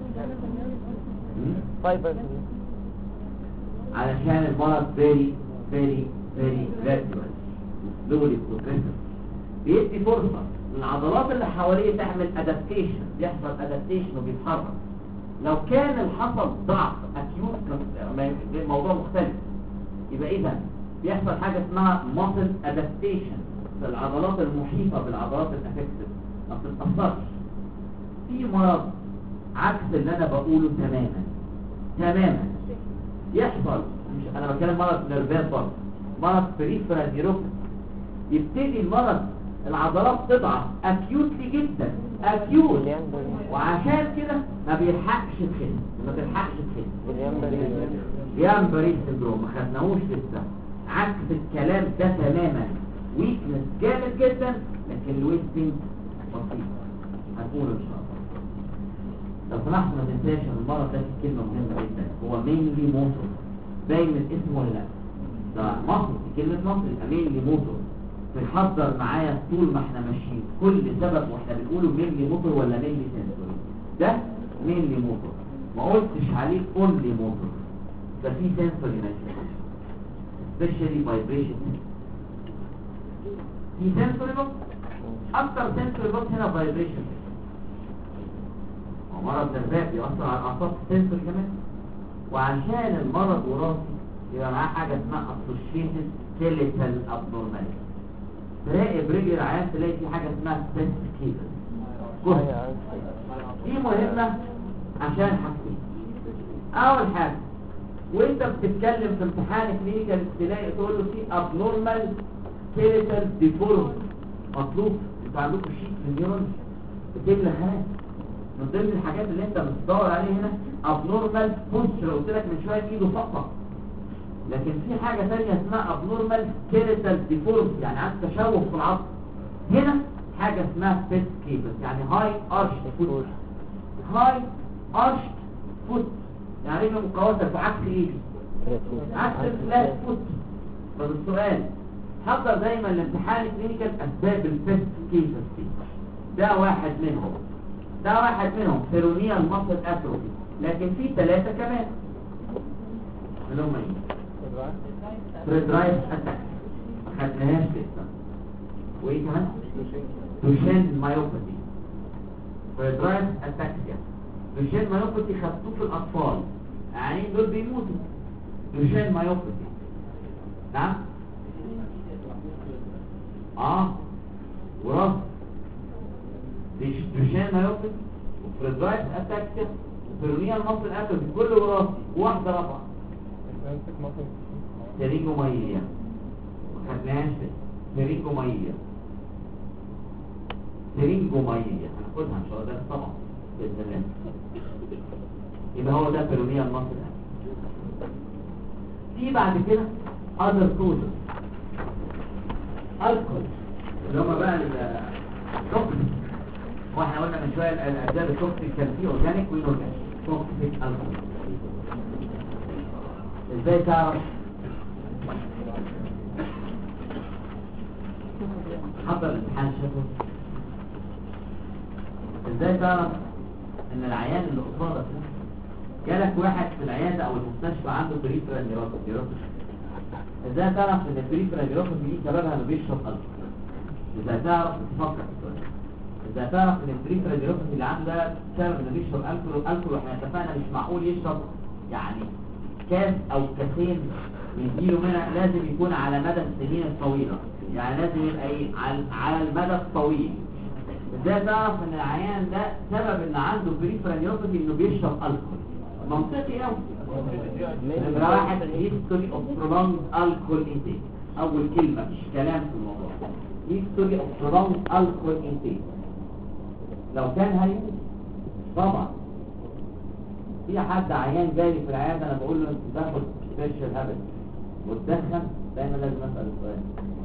فايبر علشان المرض very very very gradual slowly progressive، بيدي فرصة للعضلات اللي حواليه تعمل adaptation، يحصل adaptation وبيتحرك. لو كان الحصل ضعف acute موضوع مختلف، يبقى اذا بيحصل حاجة اسمها muscle adaptation في العضلات المحيطة بالعضلات الافكتد ما بتتأثرش. في مرض عكس اللي انا بقوله تماما تماما يحصل، مش انا بتكلم مرض نيرفات برضه، مرض بريفرال نيوروباثي. يبتدي المرض العضلات تضعف اكيوتلي جدا اكيوت، وعشان كده ما بيلحقش تخس ما بيلحقش تخس جيامبري سندروم. ما خدناهوش لسه. عكس الكلام ده تماما، ويكنس جامد جدا لكن الويستنج بسيط. هنقول ان شاء الله. لو سمحت ما تنساش ان المرض ده فيه كلمه مهمه جدا، هو مينلي موتور. باين من اسمه ولا لا؟ ده مصر، كلمه مصر يبقى مينلي موتور. بنحضر معايا طول ما احنا ماشيين كل سبب واحنا بنقوله مينلي موتور ولا مينلي سنسوري. ده مينلي موتور، ما قلتش عليه اونلي موتور، ده فيه سنسوري ماشي سبيشالي فايبريشن. في سنسوري بوكس، اكتر سنسوري بوكس هنا فايبريشن. مرض نرفات بيأثر على الاعصاب السنسوري كمان. وعشان المرض وراثي يبقى معاه حاجه اسمها associated skeletal abnormality. تراقب رجل العيان تلاقي في حاجه اسمها spasticity. دي مهمه عشان حاجتين. اول حاجه وانت بتتكلم في امتحان كلينيكال تلاقي تقول له في abnormal skeletal deformity مطلوب. انتوا عندكم شيت في النيورون بتملى خانات، من ضمن الحاجات اللي انت بتدور عليه هنا abnormal posture. قلت لك من شويه ايده فقط، لكن في حاجه ثانيه اسمها abnormal skeletal deformity يعني عند تشوه في العظم. هنا حاجه اسمها spasticity يعني high arched foot. high arched foot يعني رجل مقوسه في عكس ايدي، عكس الفلات فوت. طب السؤال حضر دايما الامتحان الكلينيكال اسباب الفيست كيسز دي. ده واحد منهم ده واحد منهم بيرونيال ماسل اتروفي، لكن في ثلاثة كمان اللي هم ايه؟ بريدرايف اتاك ما خدناهاش لسه. وايه كمان؟ دوشين مايوباثي، بريدرايف اتاكسيا. دوشين مايوباثي خدتوه في الاطفال، يعني دول بيموتوا. دوشين مايوباثي نعم اه وراث دوشين مايوباثي وبريدرايف اتاكسيا وبيرونيال ماسل اتروفي، كل وراثي واحده رابعه سيرينجومايليا ما خدناهاش لسه. سيرينجومايليا سيرينجومايليا هناخدها ان شاء الله ده طبعا باذن الله. يبقى هو ده بيرونيال ماسل. في بعد كده other causes alcohol اللي هم بقى التوكسيك. واحنا قلنا من شويه الاسباب التوكسيك كان في اورجانيك واينورجانيك. توكسيك الكحول ازاي تعرف؟ حضر الامتحان شافه ازاي تعرف ان العيان اللي قصادك جالك واحد في العياده او المستشفى عنده بريفرال نيوروباثي، ازاي تعرف ان البريفرال نيوروباثي دي سببها انه بيشرب الكحول؟ ازاي تعرف؟ تفكر في السؤال. ازاي تعرف ان البريفرال نيوروباثي اللي عنده ده سبب انه بيشرب الكحول؟ الكحول واحنا اتفقنا مش معقول يشرب يعني كاس او كاسين يديله منها، لازم يكون على مدى السنين الطويله، يعني لازم يبقى ايه على على المدى الطويل. ازاي تعرف ان العيان ده سبب ان عنده بريفرال نيوروباثي انه بيشرب الكحول؟ منطقي قوي. نمرة واحد history of prolonged alcohol intake. اول كلمة مش كلام في الموضوع. history of prolonged alcohol intake. لو كان هيموت طبعا. في حد عيان جاي في العيادة انا بقول له انت تاخد special habit وتدخن، دايما لازم اسال السؤال.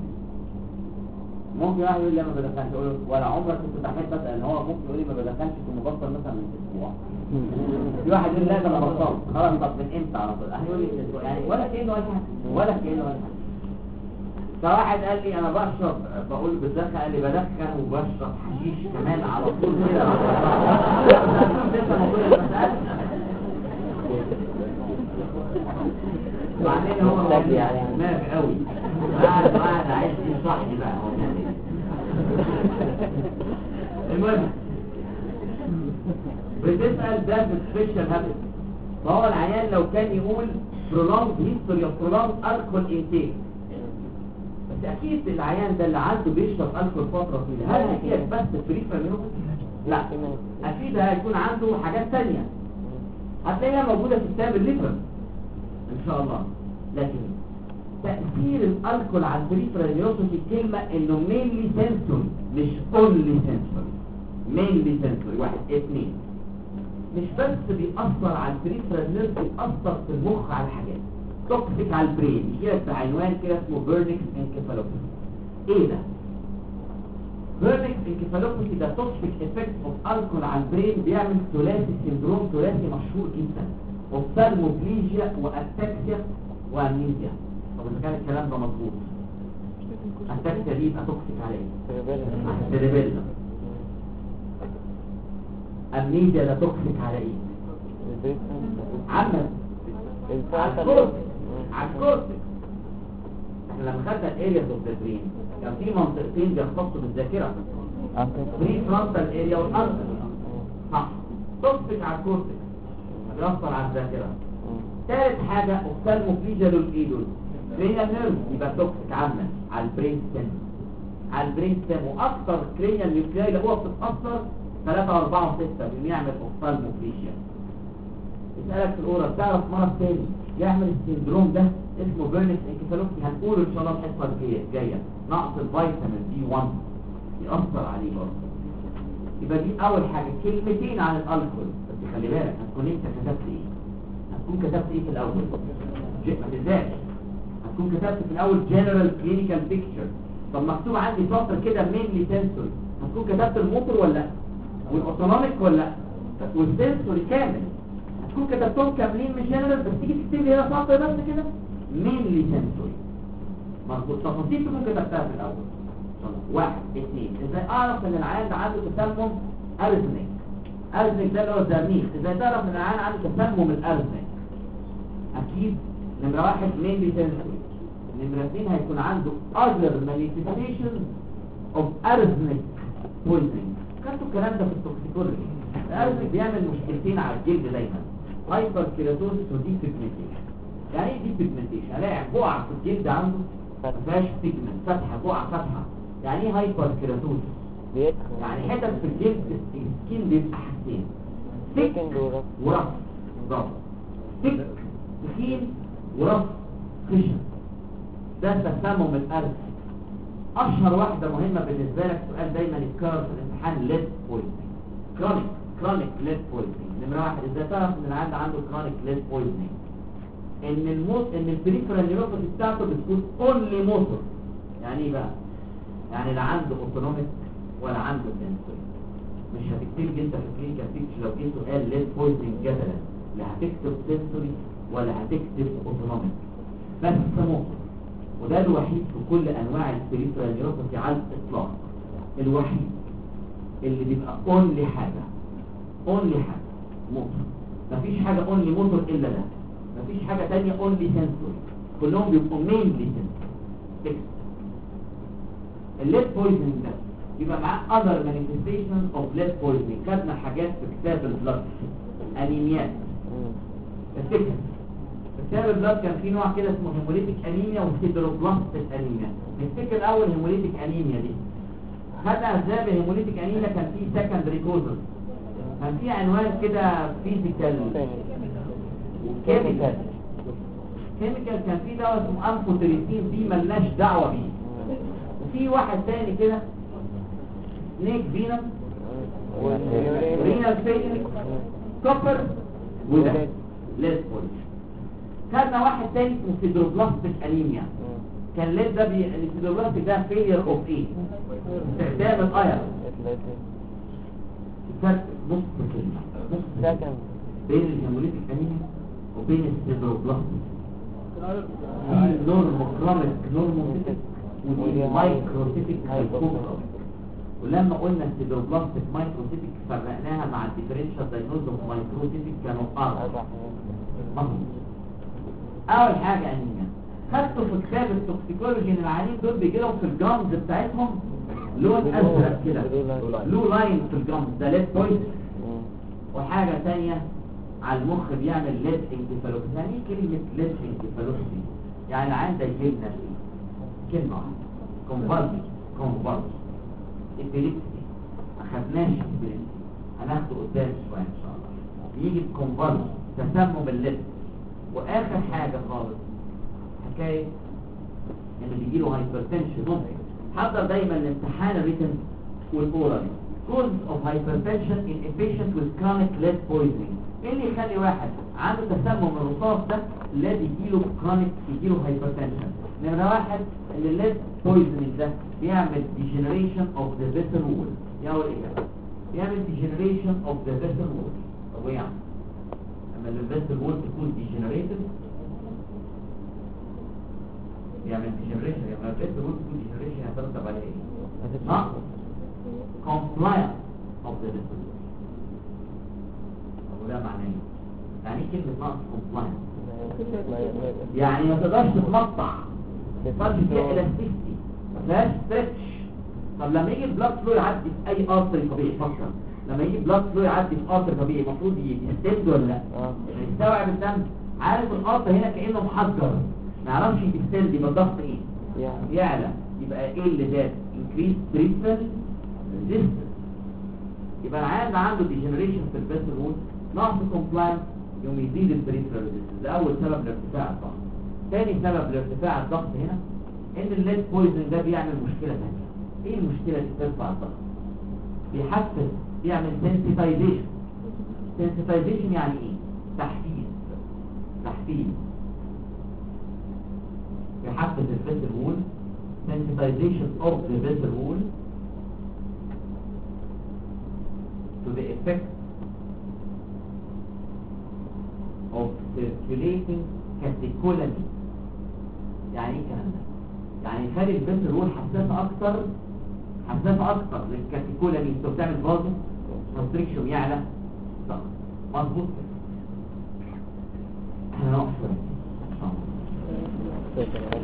ممكن واحد يقول لي ما بدخنش، اقول له ولا عمرك كنت بحب اسال ان هو ممكن يقول لي ما بدخنش كنت مبطل مثلا من اسبوع. في واحد يقول لا ده انا بطلت خلاص. طب من امتى على طول؟ هيقول لي يعني ولا كأنه ولا حاجه ولا كأنه ولا حاجه. فواحد قال لي انا بشرب، بقول بتدخن، قال لي بدخن وبشرب حشيش كمان على طول كده. لسه موضوع المسألة. بعدين هو يعني دماغ قوي قاعد قاعد عايز يشرح لي بقى هو بيعمل ايه. المهم بتسأل ده في سبيشال هابت. فهو العيان لو كان يقول prolonged history of prolonged alcohol intake، بس اكيد العيان ده اللي عنده بيشرب الكحول فتره طويله، هل هيجيلك بس بريفرال نيوروباثي؟ لا، اكيد هيكون عنده حاجات ثانيه هتلاقيها موجوده في كتاب الليفر ان شاء الله. لكن تاثير الالكحول على البريفرال نيوروباثي كلمه انه مينلي سنسوري مش اونلي سنسوري. مينلي سنسوري واحد اثنين، مش بس بيأثر على البريفرال نيرف، بيأثر في المخ على حاجات توكسيك على البرين. يجيلك في عنوان كده اسمه بيرنكس انكفالوباثي. ايه ده؟ بيرنكس انكفالوباثي ده توكسيك افكت اوف الكحول على البرين، بيعمل ثلاثي سندروم ثلاثي مشهور جدا، اوفثالموبليجيا واتاكسيا وامنيزيا. طب اذا كان الكلام ده مظبوط، اتاكسيا دي يبقى توكسيك على ايه؟ سيريبيلا. امنيزيا ده توكسيك على ايه؟ عمل على الكورتكس. على الكورتكس احنا لما خدنا الاريا اوف ذا برين كان في منطقتين بيختصوا بالذاكره، بري فرونتال اريا والانتر. صح، توكسيك على الكورتكس بيأثر على الذاكره. ثالث حاجه اوفثالموبليجيا للايدول كرينيال نيرف، يبقى توكسيك عامه على البرين ستيم. على البرين ستيم واكثر كرينيال نيوكلياي اللي هو بتتاثر ثلاثة وأربعة وستة بيعمل اوفثالموبليجيا. اسالك في الاورال تعرف مرض تاني يعمل السندروم ده اسمه بيرنكس انكفالوباثي، هنقوله ان شاء الله الحصه الجايه. نقص الفيتامين بي واحد يأثر عليه برضه. يبقى دي اول حاجه، كلمتين عن الالكحول. بس خلي بالك هتكون انت كتبت ايه؟ هتكون كتبت ايه في الاول؟ ما تنساش هتكون كتبت في الاول جنرال كلينيكال بيكتشر. طب مكتوب عندي سطر كده مينلي سنسوري، هتكون كتبت الموتور ولا لا؟ والاوتونوميك ولا لا؟ والسنسوري كامل. تكون كتبتهم كاملين مش جنرال، بس تيجي تكتب لي هنا سطر بس كده مينلي سنسوري. مظبوط، تفاصيل تكون كتبتها في الاول. واحد اثنين، ازاي اعرف ان العيان ده عنده تسمم ارزنك؟ ارزنك ده اللي هو الزرنيخ. ازاي تعرف ان العيان عنده تسمم الارزنك؟ اكيد نمره واحد مينلي سنسوري. نمره اثنين هيكون عنده other manifestations of arsenic poisoning. خدتوا الكلام ده في التوكسيكولوجي. الارزنك بيعمل مشكلتين على الجلد دايما، هايبر كيراتوزيس ودي بيجمنتيشن. يعني ايه دي بيجمنتيشن؟ الاقي بقعه في الجلد عنده ما فيهاش بيجمنت، فتحه بقعه فاتحه. يعني ايه هايبر كيراتوزيس؟ يعني حتت في الجلد السكين بيبقى حاجتين، ثيك ورف. برافو، ثيك تخين ورف خشن. ده تسمم الارز. اشهر واحده مهمه بالنسبه لك، سؤال دايما يتكرر في الامتحان، ليد بويزنينج. كرونيك كرونيك ليد بويزنينج. نمره واحد، ازاي تعرف ان العيان عنده كرونيك ليد بويزنينج؟ ان الموت ان البريفرال نيوروباثي بتاعته بتكون اونلي موتور. يعني ايه بقى؟ يعني لا عنده اوتونوميك ولا عنده سنسوري. مش هتكتب انت في كلينيكال بيكتش لو جه سؤال ليد بويزنينج جدلا، لا هتكتب سنسوري ولا هتكتب اوتونوميك، بس موتور. وده الوحيد في كل انواع البريفرال نيوروباثي على الاطلاق، الوحيد اللي بيبقى اونلي حاجه اونلي حاجه موتور. مفيش حاجه اونلي موتور الا ده، مفيش حاجه ثانيه اونلي سنسوري. كلهم بيبقوا مينلي سنسوري. الليد بويزنينج ده يبقى معاه other manifestations of lead poisoning. خدنا حاجات في كتاب البلاد، انيميات. افتكر في كتاب البلاد كان في نوع كده اسمه هيموليتيك انيميا وهيدروبلاستيك انيميا. نفتكر الاول هيموليتيك انيميا دي خدنا ازاي. الهيموليتيك انيميا كان فيه سكندري كوزز، كان فيه عنوان كده فيزيكال وكيميكال. كيميكال كان فيه دواء اسمه امفوتريسين، دي ملناش دعوه بيه. وفي واحد تاني كده سنيك فينم رينال فيلينج كوبر وده ليد بويزنينج. خدنا واحد تاني اسمه سيدروبلاستيك انيميا. كان ليد ده بي... السيدروبلاستيك ده فيلير اوف ايه؟ استخدام الايرون. فرق نص كلمه نص بين الهيموليتيك انيميا وبين السيدروبلاستيك. في نورموكرونيك نورموسيتيك ودي مايكروسيتيك هايبوكرا. ولما قلنا السيدروبلاستيك مايكروسيتيك فرقناها مع الديفرنشال دايجنوز اوف مايكروسيتيك كانوا اربعه. اول حاجه انيميا. خدته في كتاب التوكسيكولوجي ان العيانين دول بيجي لهم في الجرامز بتاعتهم لون ازرق كده، لو لاين في الجرامز، ده ليد بويزن. وحاجه ثانيه على المخ بيعمل ليد انكفالوباثي. يعني ايه كلمه ليد انكفالوباثي؟ يعني العيان ده يجي لنا كلمه واحده، كونفالسي كونفالسي ابيليبسي. ما خدناش ابيليبسي، هناخده قدام شويه ان شاء الله. يجي بكونفالسي تسمم الليد. واخر حاجه خالص حكايه ان بيجي له هايبرتنشن. ممكن حضر دايما الامتحان الريتن والاورال كوز اوف هايبرتنشن ان افيشنت وذ كرونيك ليد بويزنينج. ايه اللي يخلي واحد عنده تسمم الرصاص ده الذي يجي له كرونيك يجي له هايبرتنشن؟ نمره واحد ان الليد بويزنينج ده بيعمل ديجنريشن اوف ذا فيسل وول. يا اول ايه؟ بيعمل ديجنريشن اوف ذا فيسل وول. طب ايه يعني؟ لما الفيسل وول تكون ديجنريتد يعمل ديجنريشن. لما الفيسل وول تكون ديجنريشن هترتب عليه ايه؟ نقص compliance of the vessel. وده معناه ايه؟ يعني ايه كلمه نقص compliance؟ يعني ما تقدرش تتمطع، ما تقدرش فيها الاستيستي، ما فيهاش ستريتش. طب لما يجي البلاد فلو يعدي في اي ارتري طبيعي، فكر لما يجي بلاد فلو يعدي في ارتري طبيعي المفروض يستند ولا لا؟ يستوعب الدم. عارف الارتري هنا كانه محجر، ما يعرفش يستند، يبقى الضغط ايه؟ يعلى. يبقى ايه اللي زاد؟ انكريس بريفرال ريزيستنس. يبقى العيان عنده ديجنريشن في الفيسل وول، نقص كومبلاينس، يوم يزيد البريفرال ريزيستنس. ده اول سبب لارتفاع الضغط. ثاني سبب لارتفاع الضغط هنا ان الليد بويزن ده بيعمل مشكله ثانيه. ايه المشكله اللي بترفع الضغط؟ بيحفز، بيعمل سنسيتايزيشن. سنسيتايزيشن يعني ايه؟ تحفيز. تحفيز بيحفز الفيسل وول. sensitization of the vessel wall to the effect of circulating catecholamine. يعني ايه الكلام ده؟ يعني يخلي البنت رول حساسه اكتر حساسه اكتر للكاتيكولامين، انت بتعمل فازو كونستريكشن يعلى ضغط. مظبوط كده. احنا نقف شويه.